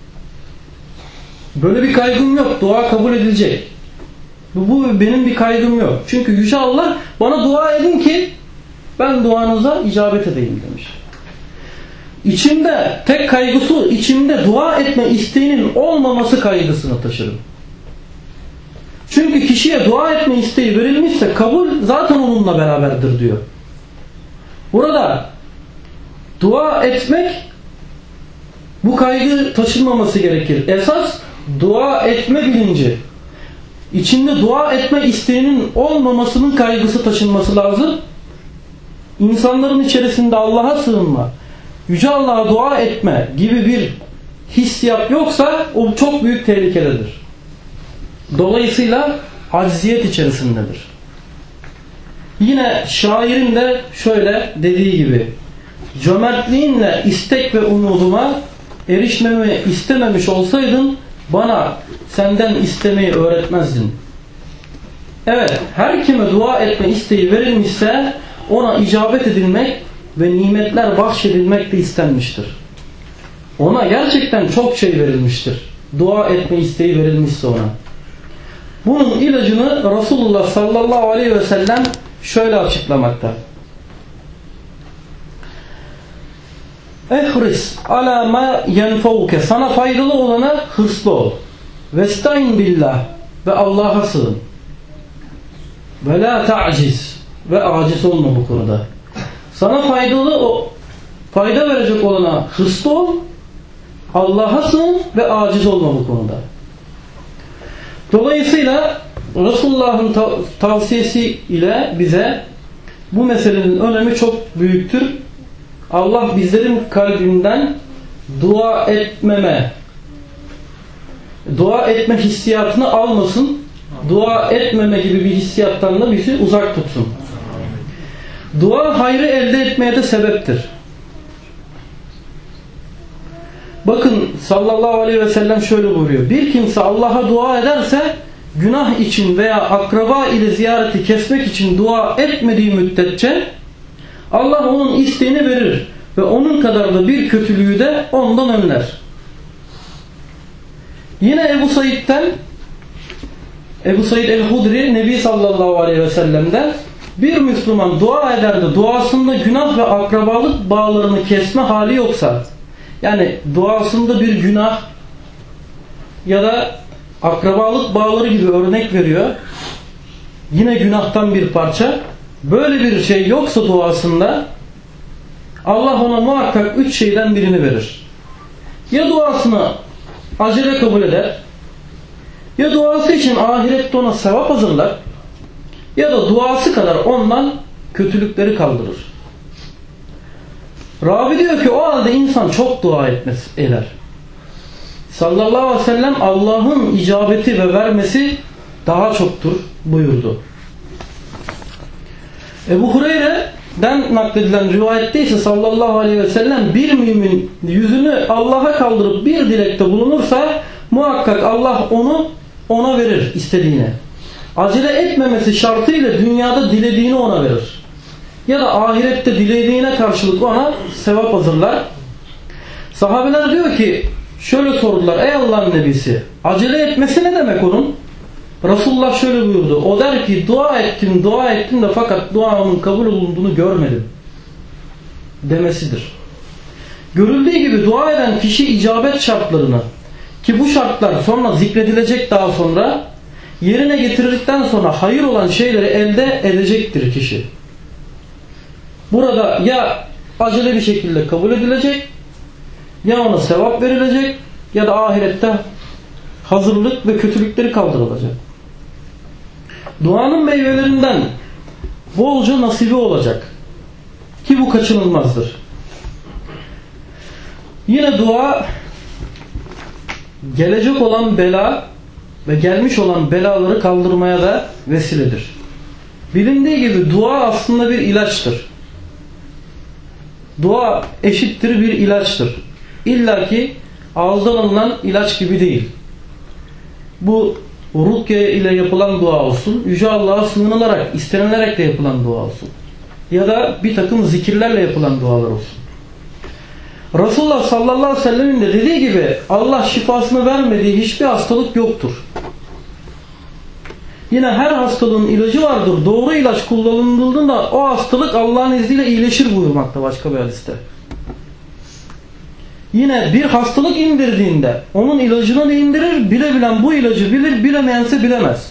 [SPEAKER 1] Böyle bir kaygım yok. Dua kabul edilecek. Bu benim bir kaygım yok. Çünkü Yüce Allah bana dua edin ki ben duanıza icabet edeyim demiş. İçimde tek kaygısı, içimde dua etme isteğinin olmaması kaygısını taşırım. Çünkü kişiye dua etme isteği verilmişse kabul zaten onunla beraberdir diyor. Burada dua etmek, bu kaygı taşınmaması gerekir. Esas dua etme bilinci, içinde dua etme isteğinin olmamasının kaygısı taşınması lazım. İnsanların içerisinde Allah'a sığınma, Yüce Allah'a dua etme gibi bir hissiyat yoksa o çok büyük tehlikededir. Dolayısıyla acziyet içerisindedir. Yine şairin de şöyle dediği gibi, cömertliğinle istek ve umuduma erişmemi istememiş olsaydın bana senden istemeyi öğretmezdin. Evet, her kime dua etme isteği verilmişse ona icabet edilmek ve nimetler bahşedilmek de istenmiştir. Ona gerçekten çok şey verilmiştir. Dua etme isteği verilmişse ona. Bunun ilacını Resulullah sallallahu aleyhi ve sellem şöyle açıklamakta. Ehris ala ma yenfauke, sana faydalı olana hırslı ol. Vestaîn billah, ve Allah'a sığın. Ve la ta'ciz, ve aciz olma bu konuda. Sana fayda verecek olana hırslı ol, Allah'a sığın ve aciz olma bu konuda. Dolayısıyla Resulullah'ın tavsiyesi ile bize bu meselenin önemi çok büyüktür. Allah bizlerin kalbinden dua etme hissiyatını almasın. Dua etmeme gibi bir hissiyattan da bizi uzak tutsun. Dua hayrı elde etmeye de sebeptir. Bakın sallallahu aleyhi ve sellem şöyle buyuruyor. Bir kimse Allah'a dua ederse günah için veya akraba ile ziyareti kesmek için dua etmediği müddetçe Allah onun isteğini verir ve onun kadar da bir kötülüğü de ondan önler. Yine Ebu Said el-Hudri Nebi sallallahu aleyhi ve sellem'den, bir Müslüman dua eder de duasında günah ve akrabalık bağlarını kesme hali yoksa, yani duasında bir günah ya da akrabalık bağları gibi örnek veriyor, yine günahtan bir parça, böyle bir şey yoksa duasında Allah ona muhakkak 3 şeyden birini verir. Ya duasını acele kabul eder, ya duası için ahirette ona sevap hazırlar, ya da duası kadar ondan kötülükleri kaldırır. Ravi diyor ki o halde insan çok dua eder. Sallallahu aleyhi ve sellem Allah'ın icabeti ve vermesi daha çoktur buyurdu. Ebu Hureyre'den nakledilen rivayette ise sallallahu aleyhi ve sellem bir mümin yüzünü Allah'a kaldırıp bir dilekte bulunursa muhakkak Allah ona verir istediğini. Acele etmemesi şartıyla dünyada dilediğini ona verir. Ya da ahirette dilediğine karşılık ona sevap hazırlar. Sahabeler diyor ki, şöyle sordular: ey Allah'ın nebisi, acele etmesi ne demek onun? Resulullah şöyle buyurdu: o der ki, dua ettim de fakat duamın kabul olunduğunu görmedim demesidir. Görüldüğü gibi dua eden kişi icabet şartlarını, ki bu şartlar sonra zikredilecek, daha sonra yerine getirdikten sonra hayır olan şeyleri elde edecektir kişi. Burada ya acele bir şekilde kabul edilecek, ya ona sevap verilecek, ya da ahirette hazırlık ve kötülükleri kaldırılacak. Duanın meyvelerinden bolca nasibi olacak ki bu kaçınılmazdır. Yine dua gelecek olan bela ve gelmiş olan belaları kaldırmaya da vesiledir. Bilindiği gibi dua aslında bir ilaçtır. Dua eşittir bir ilaçtır. İlla ki ağızdan alınan ilaç gibi değil. Bu rukye ile yapılan dua olsun, Yüce Allah'a sığınılarak, istenilerek de yapılan dua olsun, ya da bir takım zikirlerle yapılan dualar olsun. Resulullah sallallahu aleyhi ve sellemin de dediği gibi Allah şifasını vermediği hiçbir hastalık yoktur. Yine her hastalığın ilacı vardır. Doğru ilaç kullanıldığında o hastalık Allah'ın izniyle iyileşir buyurmakta başka bir hadiste. Yine bir hastalık indirdiğinde onun ilacını da indirir. Bilebilen bu ilacı bilir, bilemeyense bilemez.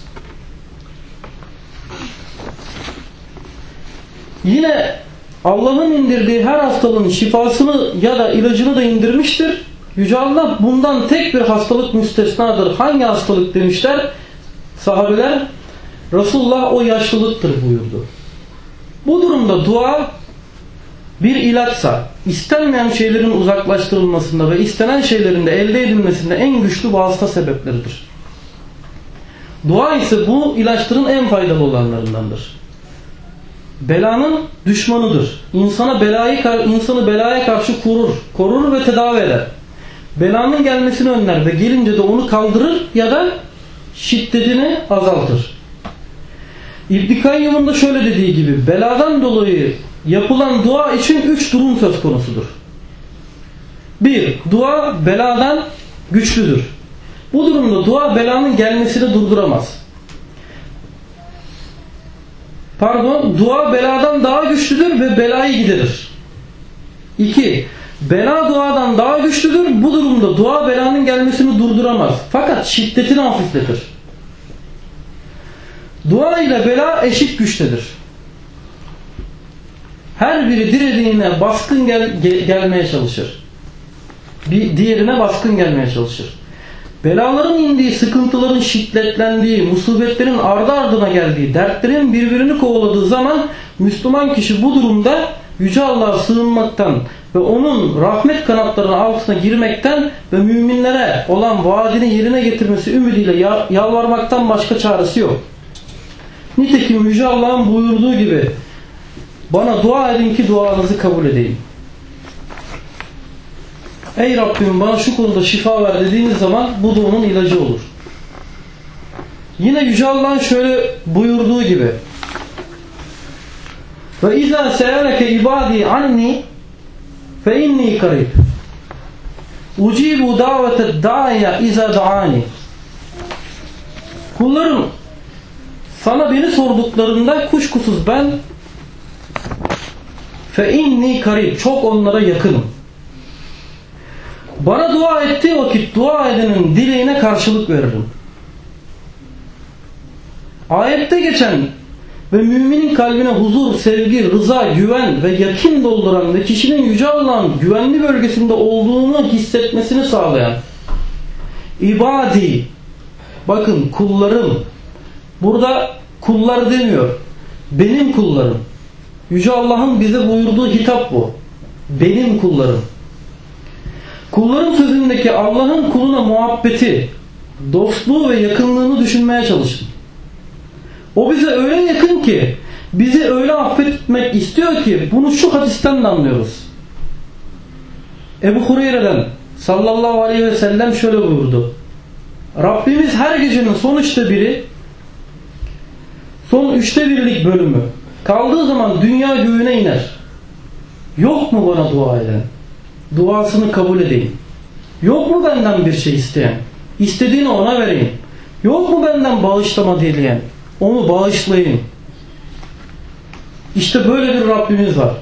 [SPEAKER 1] Yine Allah'ın indirdiği her hastalığın şifasını ya da ilacını da indirmiştir. Yüce Allah bundan tek bir hastalık müstesnadır. Hangi hastalık demişler sahabeler? Resulullah o yaşlılıktır buyurdu. Bu durumda dua bir ilaçsa, istenmeyen şeylerin uzaklaştırılmasında ve istenen şeylerin de elde edilmesinde en güçlü vasıta sebepleridir. Dua ise bu ilaçların en faydalı olanlarındandır. Belanın düşmanıdır. İnsanı belaya karşı korur ve tedavi eder. Belanın gelmesini önler ve gelince de onu kaldırır ya da şiddetini azaltır. İbn Kayyım'ın da şöyle dediği gibi, beladan dolayı yapılan dua için 3 durum söz konusudur. 1. Dua beladan güçlüdür. Bu durumda dua belanın gelmesini durduramaz. Dua beladan daha güçlüdür ve belayı giderir. 2. Bela duadan daha güçlüdür. Bu durumda dua belanın gelmesini durduramaz. Fakat şiddetini hafifletir. Dua ile bela eşit güçtedir. Her biri dilediğine baskın gelmeye çalışır. Diğerine baskın gelmeye çalışır. Belaların indiği, sıkıntıların şiddetlendiği, musibetlerin ardı ardına geldiği, dertlerin birbirini kovaladığı zaman Müslüman kişi bu durumda Yüce Allah'a sığınmaktan ve onun rahmet kanatlarının altına girmekten ve müminlere olan vaadini yerine getirmesi ümidiyle yalvarmaktan başka çaresi yok. Nitekim Yüce Allah'ın buyurduğu gibi, bana dua edin ki duanızı kabul edeyim. Ey Rabbim bana şu konuda şifa ver dediğiniz zaman bu da onun ilacı olur. Yine Yüce Allah'ın şöyle buyurduğu gibi, ve izâ se'eleke ibâdî anni fe inni karib ucibu daveted dâiye izâ da'ani. Kullarım sana beni sorduklarında kuşkusuz ben fe inni karib, çok onlara yakınım. Bana dua ettiği vakit dua edenin dileğine karşılık veririm. Ayette geçen ve müminin kalbine huzur, sevgi, rıza, güven ve yakin dolduran ve kişinin Yüce Allah'ın güvenli bölgesinde olduğunu hissetmesini sağlayan ibadi, bakın kullarım, burada kullar demiyor, benim kullarım. Yüce Allah'ın bize buyurduğu hitap bu. Benim kullarım. Kulların sözündeki Allah'ın kuluna muhabbeti, dostluğu ve yakınlığını düşünmeye çalışın. O bize öyle yakın ki, bizi öyle affetmek istiyor ki, bunu şu hadisten de anlıyoruz. Ebu Hureyre'den sallallahu aleyhi ve sellem şöyle buyurdu: Rabbimiz her gecenin son üçte birlik bölümü kaldığı zaman dünya göğüne iner. Yok mu bana dua eden? duasını kabul edeyim. Yok mu benden bir şey isteyen? İstediğini ona vereyim. Yok mu benden bağışlama dileyen? Onu bağışlayayım. İşte böyle bir Rabbimiz var.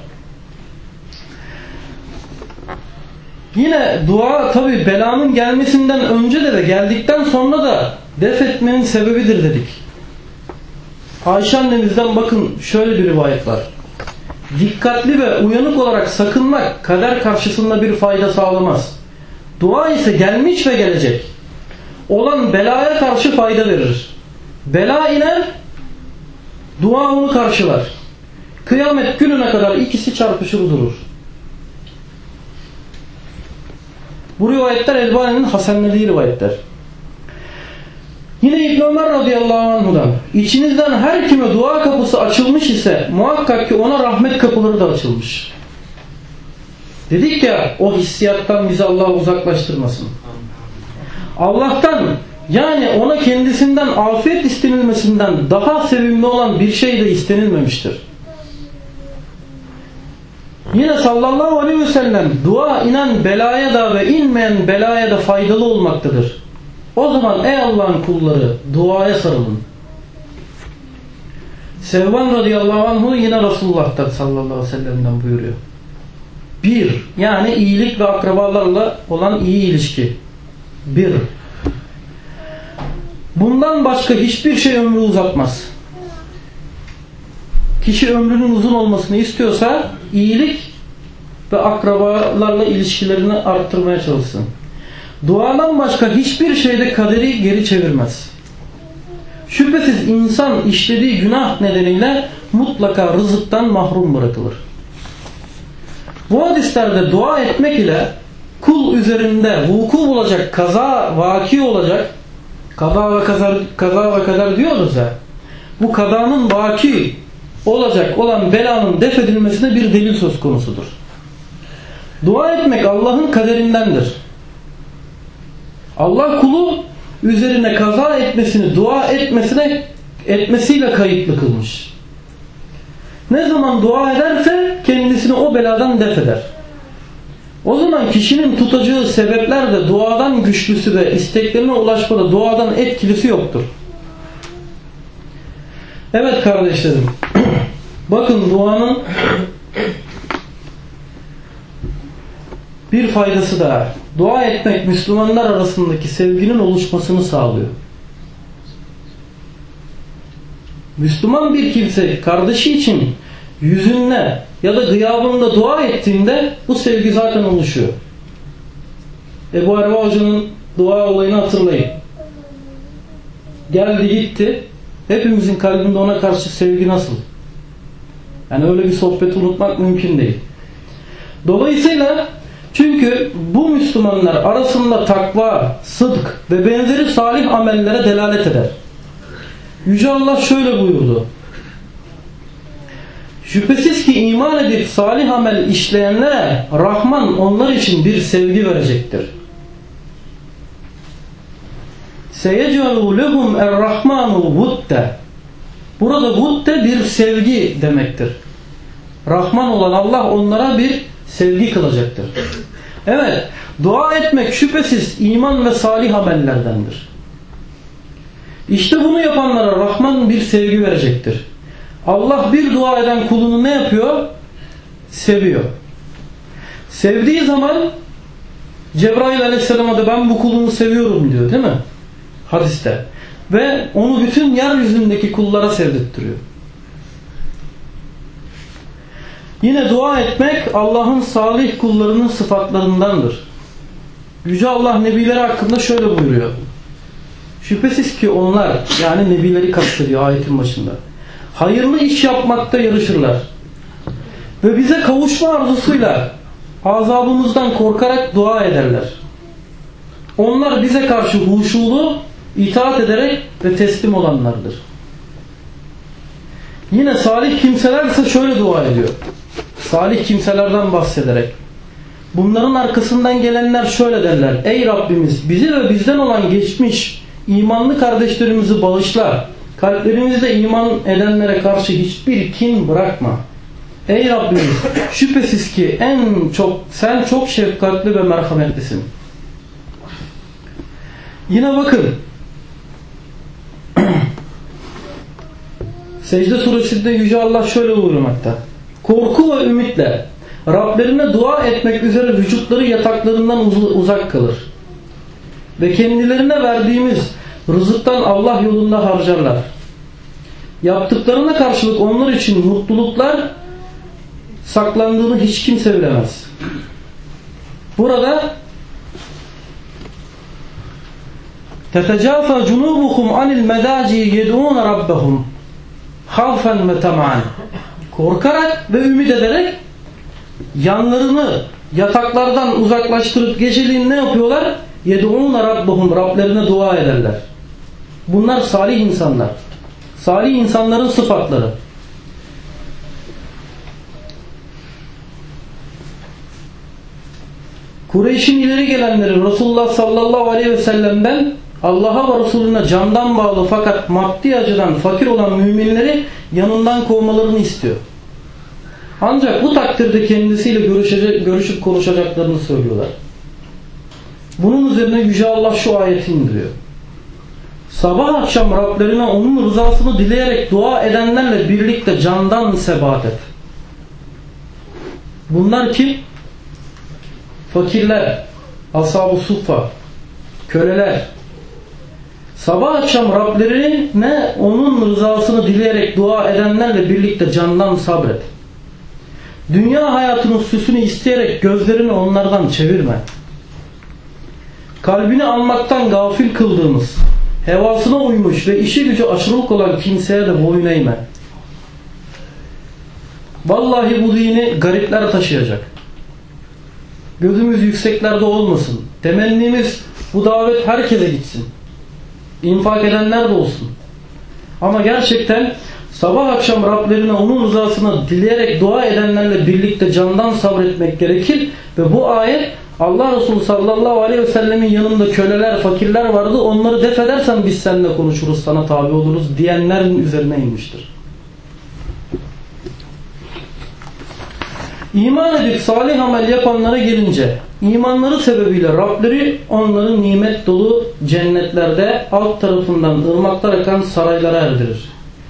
[SPEAKER 1] Yine dua tabi belanın gelmesinden önce de geldikten sonra da def etmenin sebebidir dedik. Ayşe annemizden bakın şöyle bir rivayet var. Dikkatli ve uyanık olarak sakınmak kader karşısında bir fayda sağlamaz. Dua ise gelmiş ve gelecek olan belaya karşı fayda verir. Bela iner, dua onu karşılar. Kıyamet gününe kadar ikisi çarpışır durur. Bu rivayetler Elbani'nin hasenlediği rivayetler. Yine İbn Ömer radıyallahu anhu'dan, İçinizden her kime dua kapısı açılmış ise muhakkak ki ona rahmet kapıları da açılmış. Dedik ya, o hissiyattan bizi Allah uzaklaştırmasın. Allah'tan, yani ona kendisinden afiyet istenilmesinden daha sevimli olan bir şey de istenilmemiştir. Yine sallallahu aleyhi ve sellem dua inen belaya da ve inmeyen belaya da faydalı olmaktadır. O zaman ey Allah'ın kulları duaya sarılın. Sevban radıyallahu anhu yine Resulullah'tan sallallahu aleyhi ve sellem'den buyuruyor. Bir, yani iyilik ve akrabalarla olan iyi ilişki. Bir. Bundan başka hiçbir şey ömrü uzatmaz. Kişi ömrünün uzun olmasını istiyorsa iyilik ve akrabalarla ilişkilerini arttırmaya çalışsın. Duadan başka hiçbir şeyde kaderi geri çevirmez. Şüphesiz insan işlediği günah nedeniyle mutlaka rızıktan mahrum bırakılır. Bu hadislerde dua etmek ile kul üzerinde vuku bulacak, kaza vaki olacak, kaza ve kader diyoruz ya, bu kazanın vaki olacak olan belanın def edilmesine bir delil söz konusudur. Dua etmek Allah'ın kaderindendir. Allah kulu üzerine kaza etmesini dua etmesiyle kayıtlı kılmış. Ne zaman dua ederse kendisini o beladan def eder. O zaman kişinin tutacağı sebepler de duadan güçlüsü ve isteklerine ulaşmada duadan etkilisi yoktur. Evet kardeşlerim, bakın duanın bir faydası daha. Dua etmek Müslümanlar arasındaki sevginin oluşmasını sağlıyor. Müslüman bir kimse kardeşi için yüzünle ya da gıyabında dua ettiğinde bu sevgi zaten oluşuyor. Ebu Arva Hoca'nın dua olayını hatırlayın. Geldi gitti. Hepimizin kalbinde ona karşı sevgi nasıl? Yani öyle bir sohbeti unutmak mümkün değil. Dolayısıyla çünkü bu Müslümanlar arasında takva, sıdk ve benzeri salih amellere delalet eder. Yüce Allah şöyle buyurdu. Şüphesiz ki iman edip salih amel işleyenlere Rahman onlar için bir sevgi verecektir. Seyec'alû lehum er-Rahmanu vudde. Burada vudde bir sevgi demektir. Rahman olan Allah onlara bir sevgi kılacaktır. Evet, dua etmek şüphesiz iman ve salih amellerdendir. İşte bunu yapanlara Rahman bir sevgi verecektir. Allah bir dua eden kulunu ne yapıyor? Seviyor. Sevdiği zaman Cebrail aleyhisselama da ben bu kulumu seviyorum diyor değil mi? Hadiste. Ve onu bütün yeryüzündeki kullara sevdirttiriyor. Yine dua etmek Allah'ın salih kullarının sıfatlarındandır. Yüce Allah nebileri hakkında şöyle buyuruyor. Şüphesiz ki onlar, yani nebileri kastediyor ayetin başında, hayırlı iş yapmakta yarışırlar. Ve bize kavuşma arzusuyla azabımızdan korkarak dua ederler. Onlar bize karşı huşulu, itaat ederek ve teslim olanlardır. Yine salih kimseler ise şöyle dua ediyor. Salih kimselerden bahsederek. Bunların arkasından gelenler şöyle derler. Ey Rabbimiz bizi ve bizden olan geçmiş imanlı kardeşlerimizi bağışla. Kalplerimizde iman edenlere karşı hiçbir kin bırakma. Ey Rabbimiz, şüphesiz ki sen çok şefkatli ve merhametlisin. Yine bakın. Secde suresinde Yüce Allah şöyle buyurmakta. Korku ve ümitle Rablerine dua etmek üzere vücutları yataklarından uzak kalır. Ve kendilerine verdiğimiz rızıktan Allah yolunda harcarlar. Yaptıklarına karşılık onlar için mutluluklar saklandığını hiç kimse bilemez. Burada تَتَجَافَى جُنُوبُهُمْ عَنِ الْمَدَاجِي يَدْعُونَ رَبَّهُمْ خَوْفًا وَطَمَعًا Korkarak ve ümit ederek yanlarını yataklardan uzaklaştırıp geceliğin ne yapıyorlar? يَدْعُونَ رَبَّهُمْ Rablerine dua ederler. Bunlar salih insanlar. Salih insanların sıfatları. Kureyş'in ileri gelenleri Resulullah sallallahu aleyhi ve sellem'den Allah'a ve Resulüne candan bağlı fakat maddi açıdan fakir olan müminleri yanından kovmalarını istiyor. Ancak bu takdirde kendisiyle görüşüp konuşacaklarını söylüyorlar. Bunun üzerine Yüce Allah şu ayeti indiriyor. Sabah akşam Rablerine onun rızasını dileyerek dua edenlerle birlikte candan sebat et. Bunlar kim? Fakirler, ashab-ı suffa, köleler. Sabah akşam Rablerine onun rızasını dileyerek dua edenlerle birlikte candan sabret. Dünya hayatının süsünü isteyerek gözlerini onlardan çevirme. Kalbini almaktan gafil kıldığımız, hevasına uymuş ve işi gücü aşırılık olan kimseye de boyun eğme. Vallahi bu dini garipler taşıyacak. Gözümüz yükseklerde olmasın. Temennimiz bu davet herkese gitsin. İnfak edenler de olsun. Ama gerçekten sabah akşam Rablerine onun rızasını dileyerek dua edenlerle birlikte candan sabretmek gerekir. Ve bu ayet Allah Resulü sallallahu aleyhi ve sellemin yanında köleler, fakirler vardı. Onları def edersen biz seninle konuşuruz, sana tabi oluruz diyenlerin üzerine inmiştir. İman edip salih amel yapanlara gelince imanları sebebiyle Rableri onların nimet dolu cennetlerde alt tarafından ırmaklar akan saraylara erdirir.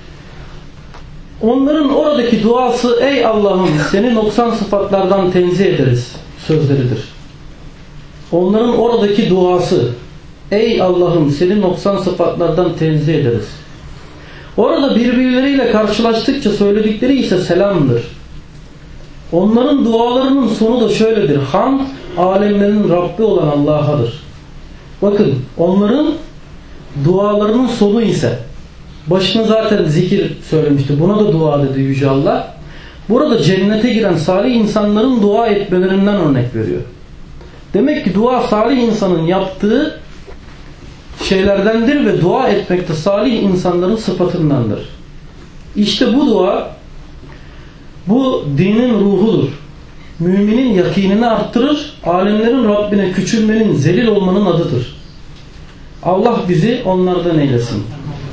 [SPEAKER 1] Onların oradaki duası ey Allah'ım seni noksan sıfatlardan tenzih ederiz sözleridir. Onların oradaki duası ey Allah'ım seni noksan sıfatlardan tenzih ederiz. Orada birbirleriyle karşılaştıkça söyledikleri ise selamdır. Onların dualarının sonu da şöyledir. Hamd, alemlerin Rabbi olan Allah'adır. Bakın, onların dualarının sonu ise, başına zaten zikir söylemişti. Buna da dua dedi Yüce Allah. Burada cennete giren salih insanların dua etmelerinden örnek veriyor. Demek ki dua salih insanın yaptığı şeylerdendir ve dua etmek de salih insanların sıfatındandır. İşte bu dua, bu dinin ruhudur. Müminin yakinini arttırır, alemlerin Rabbine küçülmenin, zelil olmanın adıdır. Allah bizi onlardan eylesin.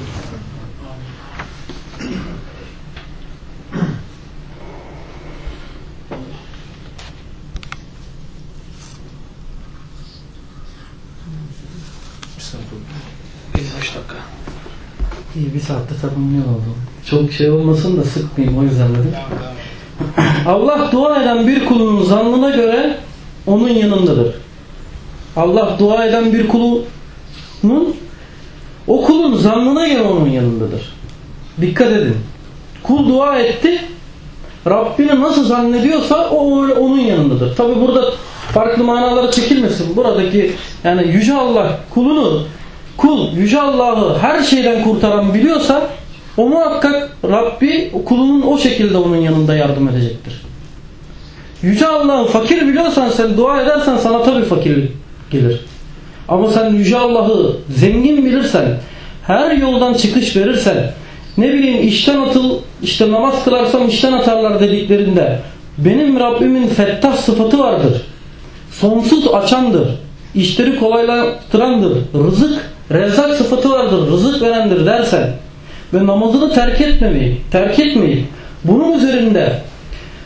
[SPEAKER 1] İyi, bir saatte tamamlıyor oldu. Çok şey olmasın da sıkmayayım, o yüzden dedim. Allah dua eden bir kulunun zannına göre onun yanındadır. Allah dua eden bir kulunun, o kulun zannına göre onun yanındadır. Dikkat edin. Kul dua etti, Rabbini nasıl zannediyorsa o onun yanındadır. Tabi burada farklı manalara çekilmesin. Buradaki yani Yüce Allah kul Yüce Allah'ı her şeyden kurtaran biliyorsa o muhakkak Rabbi kulunun o şekilde onun yanında yardım edecektir. Yüce Allah'ı fakir biliyorsan sen dua edersen sana tabi fakirlik gelir. Ama sen Yüce Allah'ı zengin bilirsen, her yoldan çıkış verirsen, ne bileyim işten atıl, işte namaz kılarsam işten atarlar dediklerinde benim Rabbimin fettah sıfatı vardır. Sonsuz açandır. İşleri kolaylaştırandır. Rezzak sıfatı vardır. Rızık verendir dersen ve namazını terk etmeyip bunun üzerinde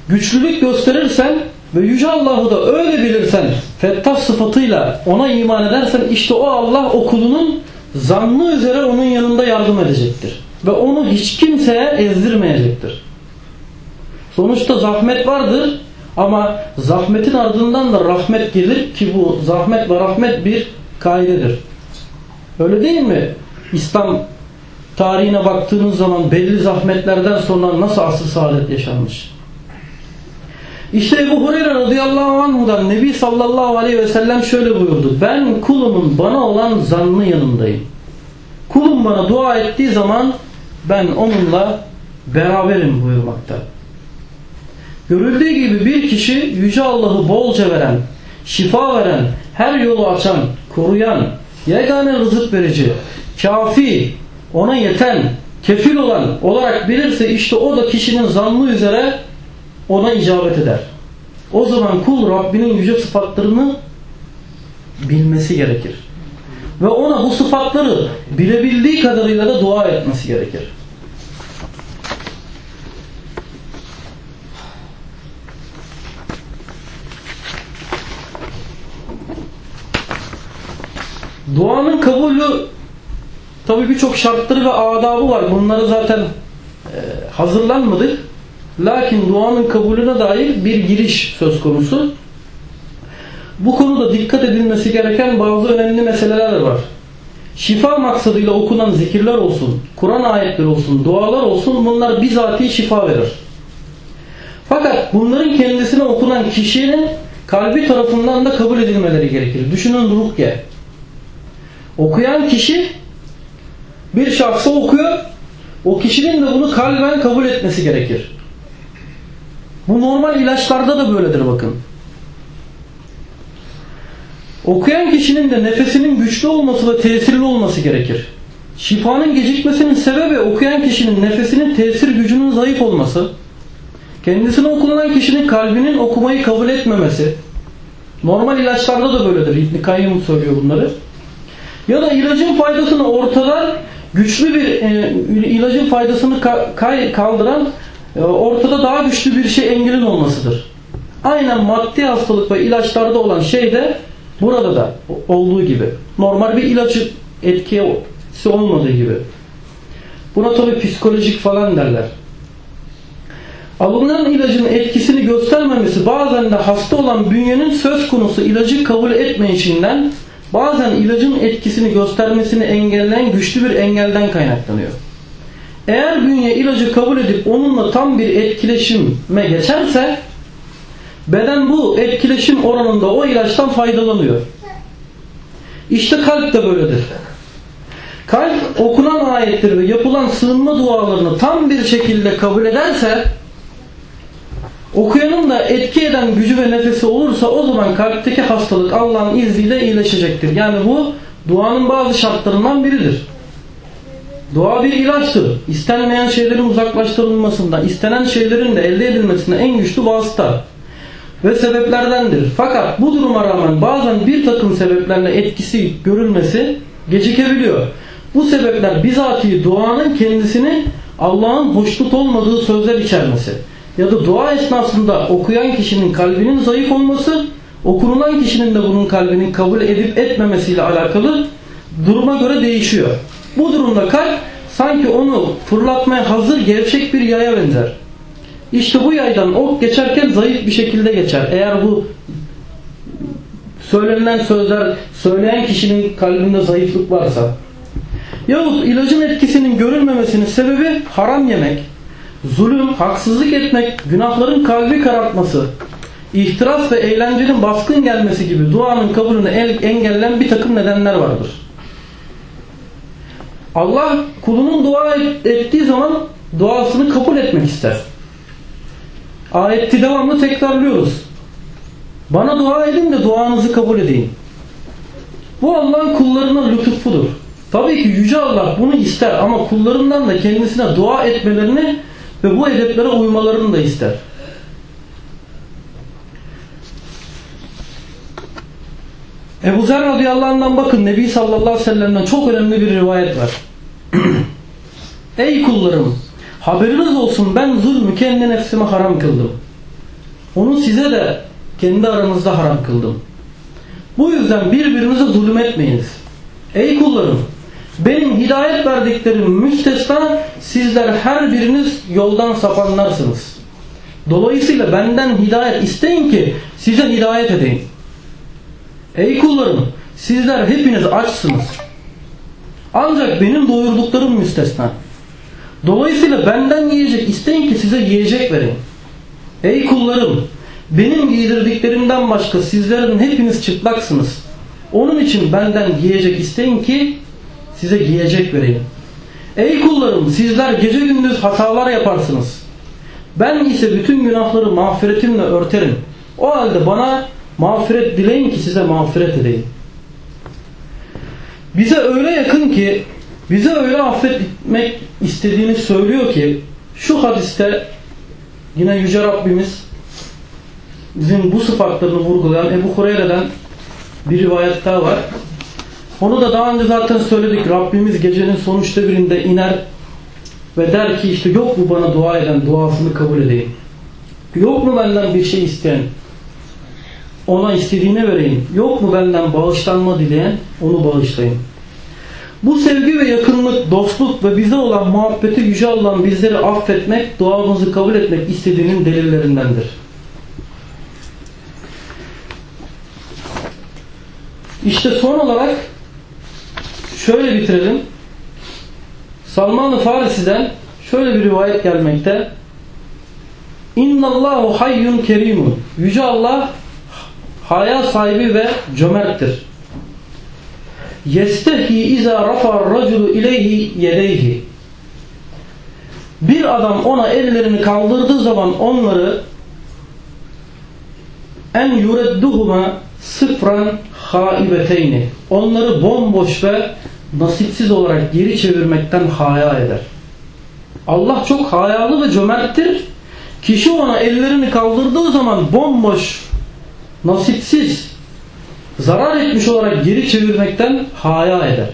[SPEAKER 1] güçlülük gösterirsen ve Yüce Allah'ı da öyle bilirsen, Fettah sıfatıyla ona iman edersen, işte o Allah o kulunun zannı üzere onun yanında yardım edecektir. Ve onu hiç kimseye ezdirmeyecektir. Sonuçta zahmet vardır ama zahmetin ardından da rahmet gelir ki bu zahmet ve rahmet bir kaidedir. Öyle değil mi? İslam tarihine baktığınız zaman belli zahmetlerden sonra nasıl asr-ı saadet yaşanmış. İşte Ebu Hureyre radıyallahu anhu'dan Nebi sallallahu aleyhi ve sellem şöyle buyurdu: ben kulumun bana olan zannı yanındayım. Kulum bana dua ettiği zaman ben onunla beraberim buyurmakta. Görüldüğü gibi bir kişi Yüce Allah'ı bolca veren, şifa veren, her yolu açan, koruyan, yegane rızık verici, kafi, ona yeten, kefil olan olarak bilirse, işte o da kişinin zannı üzere ona icabet eder. O zaman kul Rabbinin yüce sıfatlarını bilmesi gerekir. Ve ona bu sıfatları bilebildiği kadarıyla da dua etmesi gerekir. Duanın kabulü tabi birçok şartları ve adabı var. Bunları zaten hazırlanmadık. Lakin duanın kabulüne dair bir giriş söz konusu. Bu konuda dikkat edilmesi gereken bazı önemli meseleler var. Şifa maksadıyla okunan zikirler olsun, Kur'an ayetleri olsun, dualar olsun, bunlar bizatihi şifa verir. Fakat bunların kendisine okunan kişinin kalbi tarafından da kabul edilmeleri gerekir. Düşünün rukiye. Okuyan kişi bir şahsa okuyor, o kişinin de bunu kalben kabul etmesi gerekir. Bu normal ilaçlarda da böyledir bakın. Okuyan kişinin de nefesinin güçlü olması ve tesirli olması gerekir. Şifanın gecikmesinin sebebi okuyan kişinin nefesinin tesir gücünün zayıf olması, kendisine okunan kişinin kalbinin okumayı kabul etmemesi. Normal ilaçlarda da böyledir. İbn-i Kayyum söylüyor bunları. Ya da ilacın faydasını ortadan güçlü bir ilacın faydasını kaldıran ortada daha güçlü bir şey engelin olmasıdır. Aynen maddi hastalık ve ilaçlarda olan şey de burada da olduğu gibi. Normal bir ilacın etkisi olmadığı gibi. Buna tabi psikolojik falan derler. Alınan ilacın etkisini göstermemesi bazen de hasta olan bünyenin söz konusu ilacı kabul etmeyişinden, bazen ilacın etkisini göstermesini engelleyen güçlü bir engelden kaynaklanıyor. Eğer bünye ilacı kabul edip onunla tam bir etkileşime geçerse, beden bu etkileşim oranında o ilaçtan faydalanıyor. İşte kalp de böyledir. Kalp okunan ayetleri ve yapılan sığınma dualarını tam bir şekilde kabul ederse, okuyanın da etki eden gücü ve nefesi olursa, o zaman kalpteki hastalık Allah'ın izniyle iyileşecektir. Yani bu duanın bazı şartlarından biridir. Dua bir ilaçtır. İstenmeyen şeylerin uzaklaştırılmasında, istenen şeylerin de elde edilmesine en güçlü vasıta ve sebeplerdendir. Fakat bu duruma rağmen bazen bir takım sebeplerle etkisi görülmesi gecikebiliyor. Bu sebepler bizatihi duanın kendisini Allah'ın hoşnut olmadığı sözler içermesi ya da dua esnasında okuyan kişinin kalbinin zayıf olması, okunulan kişinin de bunun kalbinin kabul edip etmemesiyle alakalı duruma göre değişiyor. Bu durumda kalp sanki onu fırlatmaya hazır gevşek bir yaya benzer. İşte bu yaydan ok geçerken zayıf bir şekilde geçer. Eğer bu söylenen sözler söyleyen kişinin kalbinde zayıflık varsa. Yahut ilacın etkisinin görülmemesinin sebebi haram yemek, zulüm, haksızlık etmek, günahların kalbi karartması, ihtiras ve eğlencenin baskın gelmesi gibi duanın kabulünü engelleyen bir takım nedenler vardır. Allah kulunun dua ettiği zaman duasını kabul etmek ister. Ayeti devamlı tekrarlıyoruz. Bana dua edin de duanızı kabul edeyim. Bu Allah'ın kullarına lütfudur. Tabii ki Yüce Allah bunu ister ama kullarından da kendisine dua etmelerini ve bu edeplere uymalarını da ister. Ebu Zer radıyallahu anh'dan bakın, Nebi sallallahu aleyhi ve sellem'den çok önemli bir rivayet var. Ey kullarım, haberiniz olsun, ben zulmü kendi nefsime haram kıldım. onu size de kendi aranızda haram kıldım. Bu yüzden birbirinize zulüm etmeyiniz. Ey kullarım, benim hidayet verdiklerim müstesna, sizler her biriniz yoldan sapanlarsınız. Dolayısıyla benden hidayet isteyin ki size hidayet edeyim. Ey kullarım, sizler hepiniz açsınız. Ancak benim doyurduklarım müstesna. Dolayısıyla benden yiyecek isteyin ki size yiyecek vereyim. Ey kullarım, benim giydirdiklerimden başka sizlerin hepiniz çıplaksınız. Onun için benden giyecek isteyin ki size giyecek vereyim. Ey kullarım, sizler gece gündüz hatalar yaparsınız. Ben ise bütün günahları mağfiretimle örterim. O halde bana mağfiret dileyin ki size mağfiret edeyim. Bize öyle yakın ki, bize öyle affetmek istediğini söylüyor ki, şu hadiste yine Yüce Rabbimiz bizim bu sıfatlarını vurgulayan Ebu Hureyre'den bir rivayet daha var. Onu da daha önce zaten söyledik. Rabbimiz gecenin son üçte birinde iner ve der ki işte yok mu bana dua eden, duasını kabul edeyim. Yok mu benden bir şey isteyen, ona istediğini vereyim. Yok mu benden bağışlanma dileyen, onu bağışlayın. Bu sevgi ve yakınlık, dostluk ve bize olan muhabbeti Yüce Allah'ın bizleri affetmek, duamızı kabul etmek istediğinin delillerindendir. İşte son olarak şöyle bitirelim. Salman-ı Farisi'den şöyle bir rivayet gelmekte. İnnallahu hayyun kerimun. Yüce Allah haya sahibi ve cömerttir. Yestehi iza rafa'ar raculu ileyhi yedeyhi. Bir adam ona ellerini kaldırdığı zaman onları en yuredduhuma sıfran haibeteyni. Onları bomboş ve nasipsiz olarak geri çevirmekten haya eder. Allah çok hayalı ve cömerttir. Kişi ona ellerini kaldırdığı zaman bomboş, nasipsiz, zarar etmiş olarak geri çevirmekten haya eder.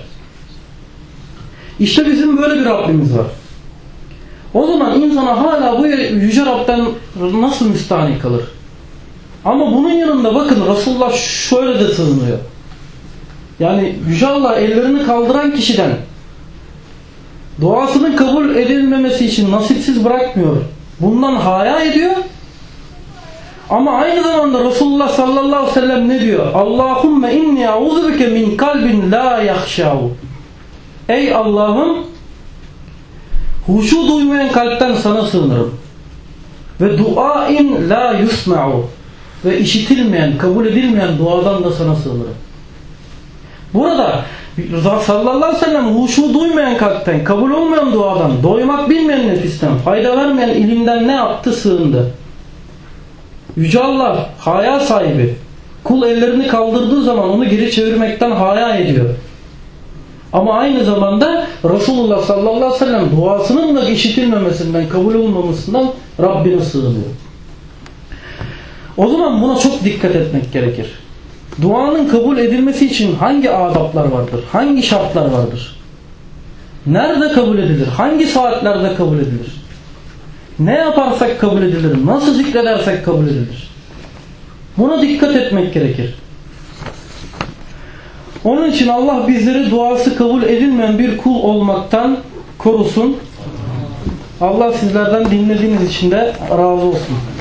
[SPEAKER 1] İşte bizim böyle bir Rabbimiz var. O zaman insana hala bu Yüce Rab'den nasıl müstahni kalır? Ama bunun yanında bakın Resulullah şöyle de sığınıyor. Yani Yüce Allah ellerini kaldıran kişiden duasının kabul edilmemesi için nasipsiz bırakmıyor. Bundan haya ediyor. Ama aynı zamanda Resulullah sallallahu aleyhi ve sellem ne diyor? Allahümme inni a'udhubike min kalbin la yahşav. Ey Allah'ım, huşu duymayan kalpten sana sığınırım. Ve duain la yusma'u. Ve işitilmeyen, kabul edilmeyen duadan da sana sığınırım. Burada sallallahu aleyhi ve sellem huşu duymayan kalpten, kabul olmayan duadan, doymak bilmeyen nefisten, fayda vermeyen ilimden ne yaptı? Sığındı. Yüce Allah haya sahibi. Kul ellerini kaldırdığı zaman onu geri çevirmekten haya ediyor. Ama aynı zamanda Resulullah sallallahu aleyhi ve sellem duasının da işitilmemesinden, kabul olmamasından Rabbine sığınıyor. O zaman buna çok dikkat etmek gerekir. Duanın kabul edilmesi için hangi adaplar vardır? Hangi şartlar vardır? Nerede kabul edilir? Hangi saatlerde kabul edilir? Ne yaparsak kabul edilir? Nasıl zikredersek kabul edilir? Buna dikkat etmek gerekir. Onun için Allah bizleri duası kabul edilmeyen bir kul olmaktan korusun. Allah sizlerden dinlediğiniz için de razı olsun.